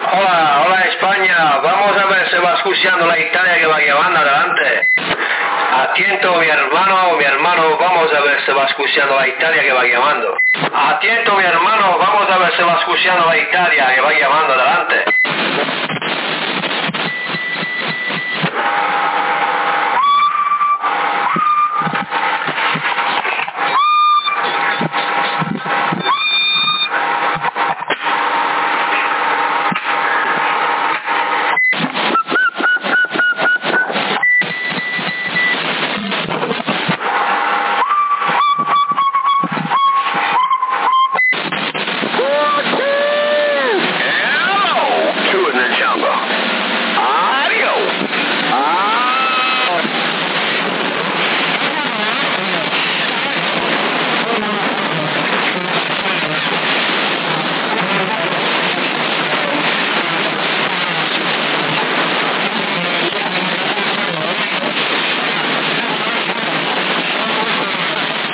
Hola, hola España, vamos a ver, se va escuchando la Italia que va llevando adelante. Atiento mi hermano, mi hermano, vamos a ver, se va escuchando la Italia que va llamando. Atiento mi hermano, vamos a ver, se va escuchando la Italia que va llamando, adelante.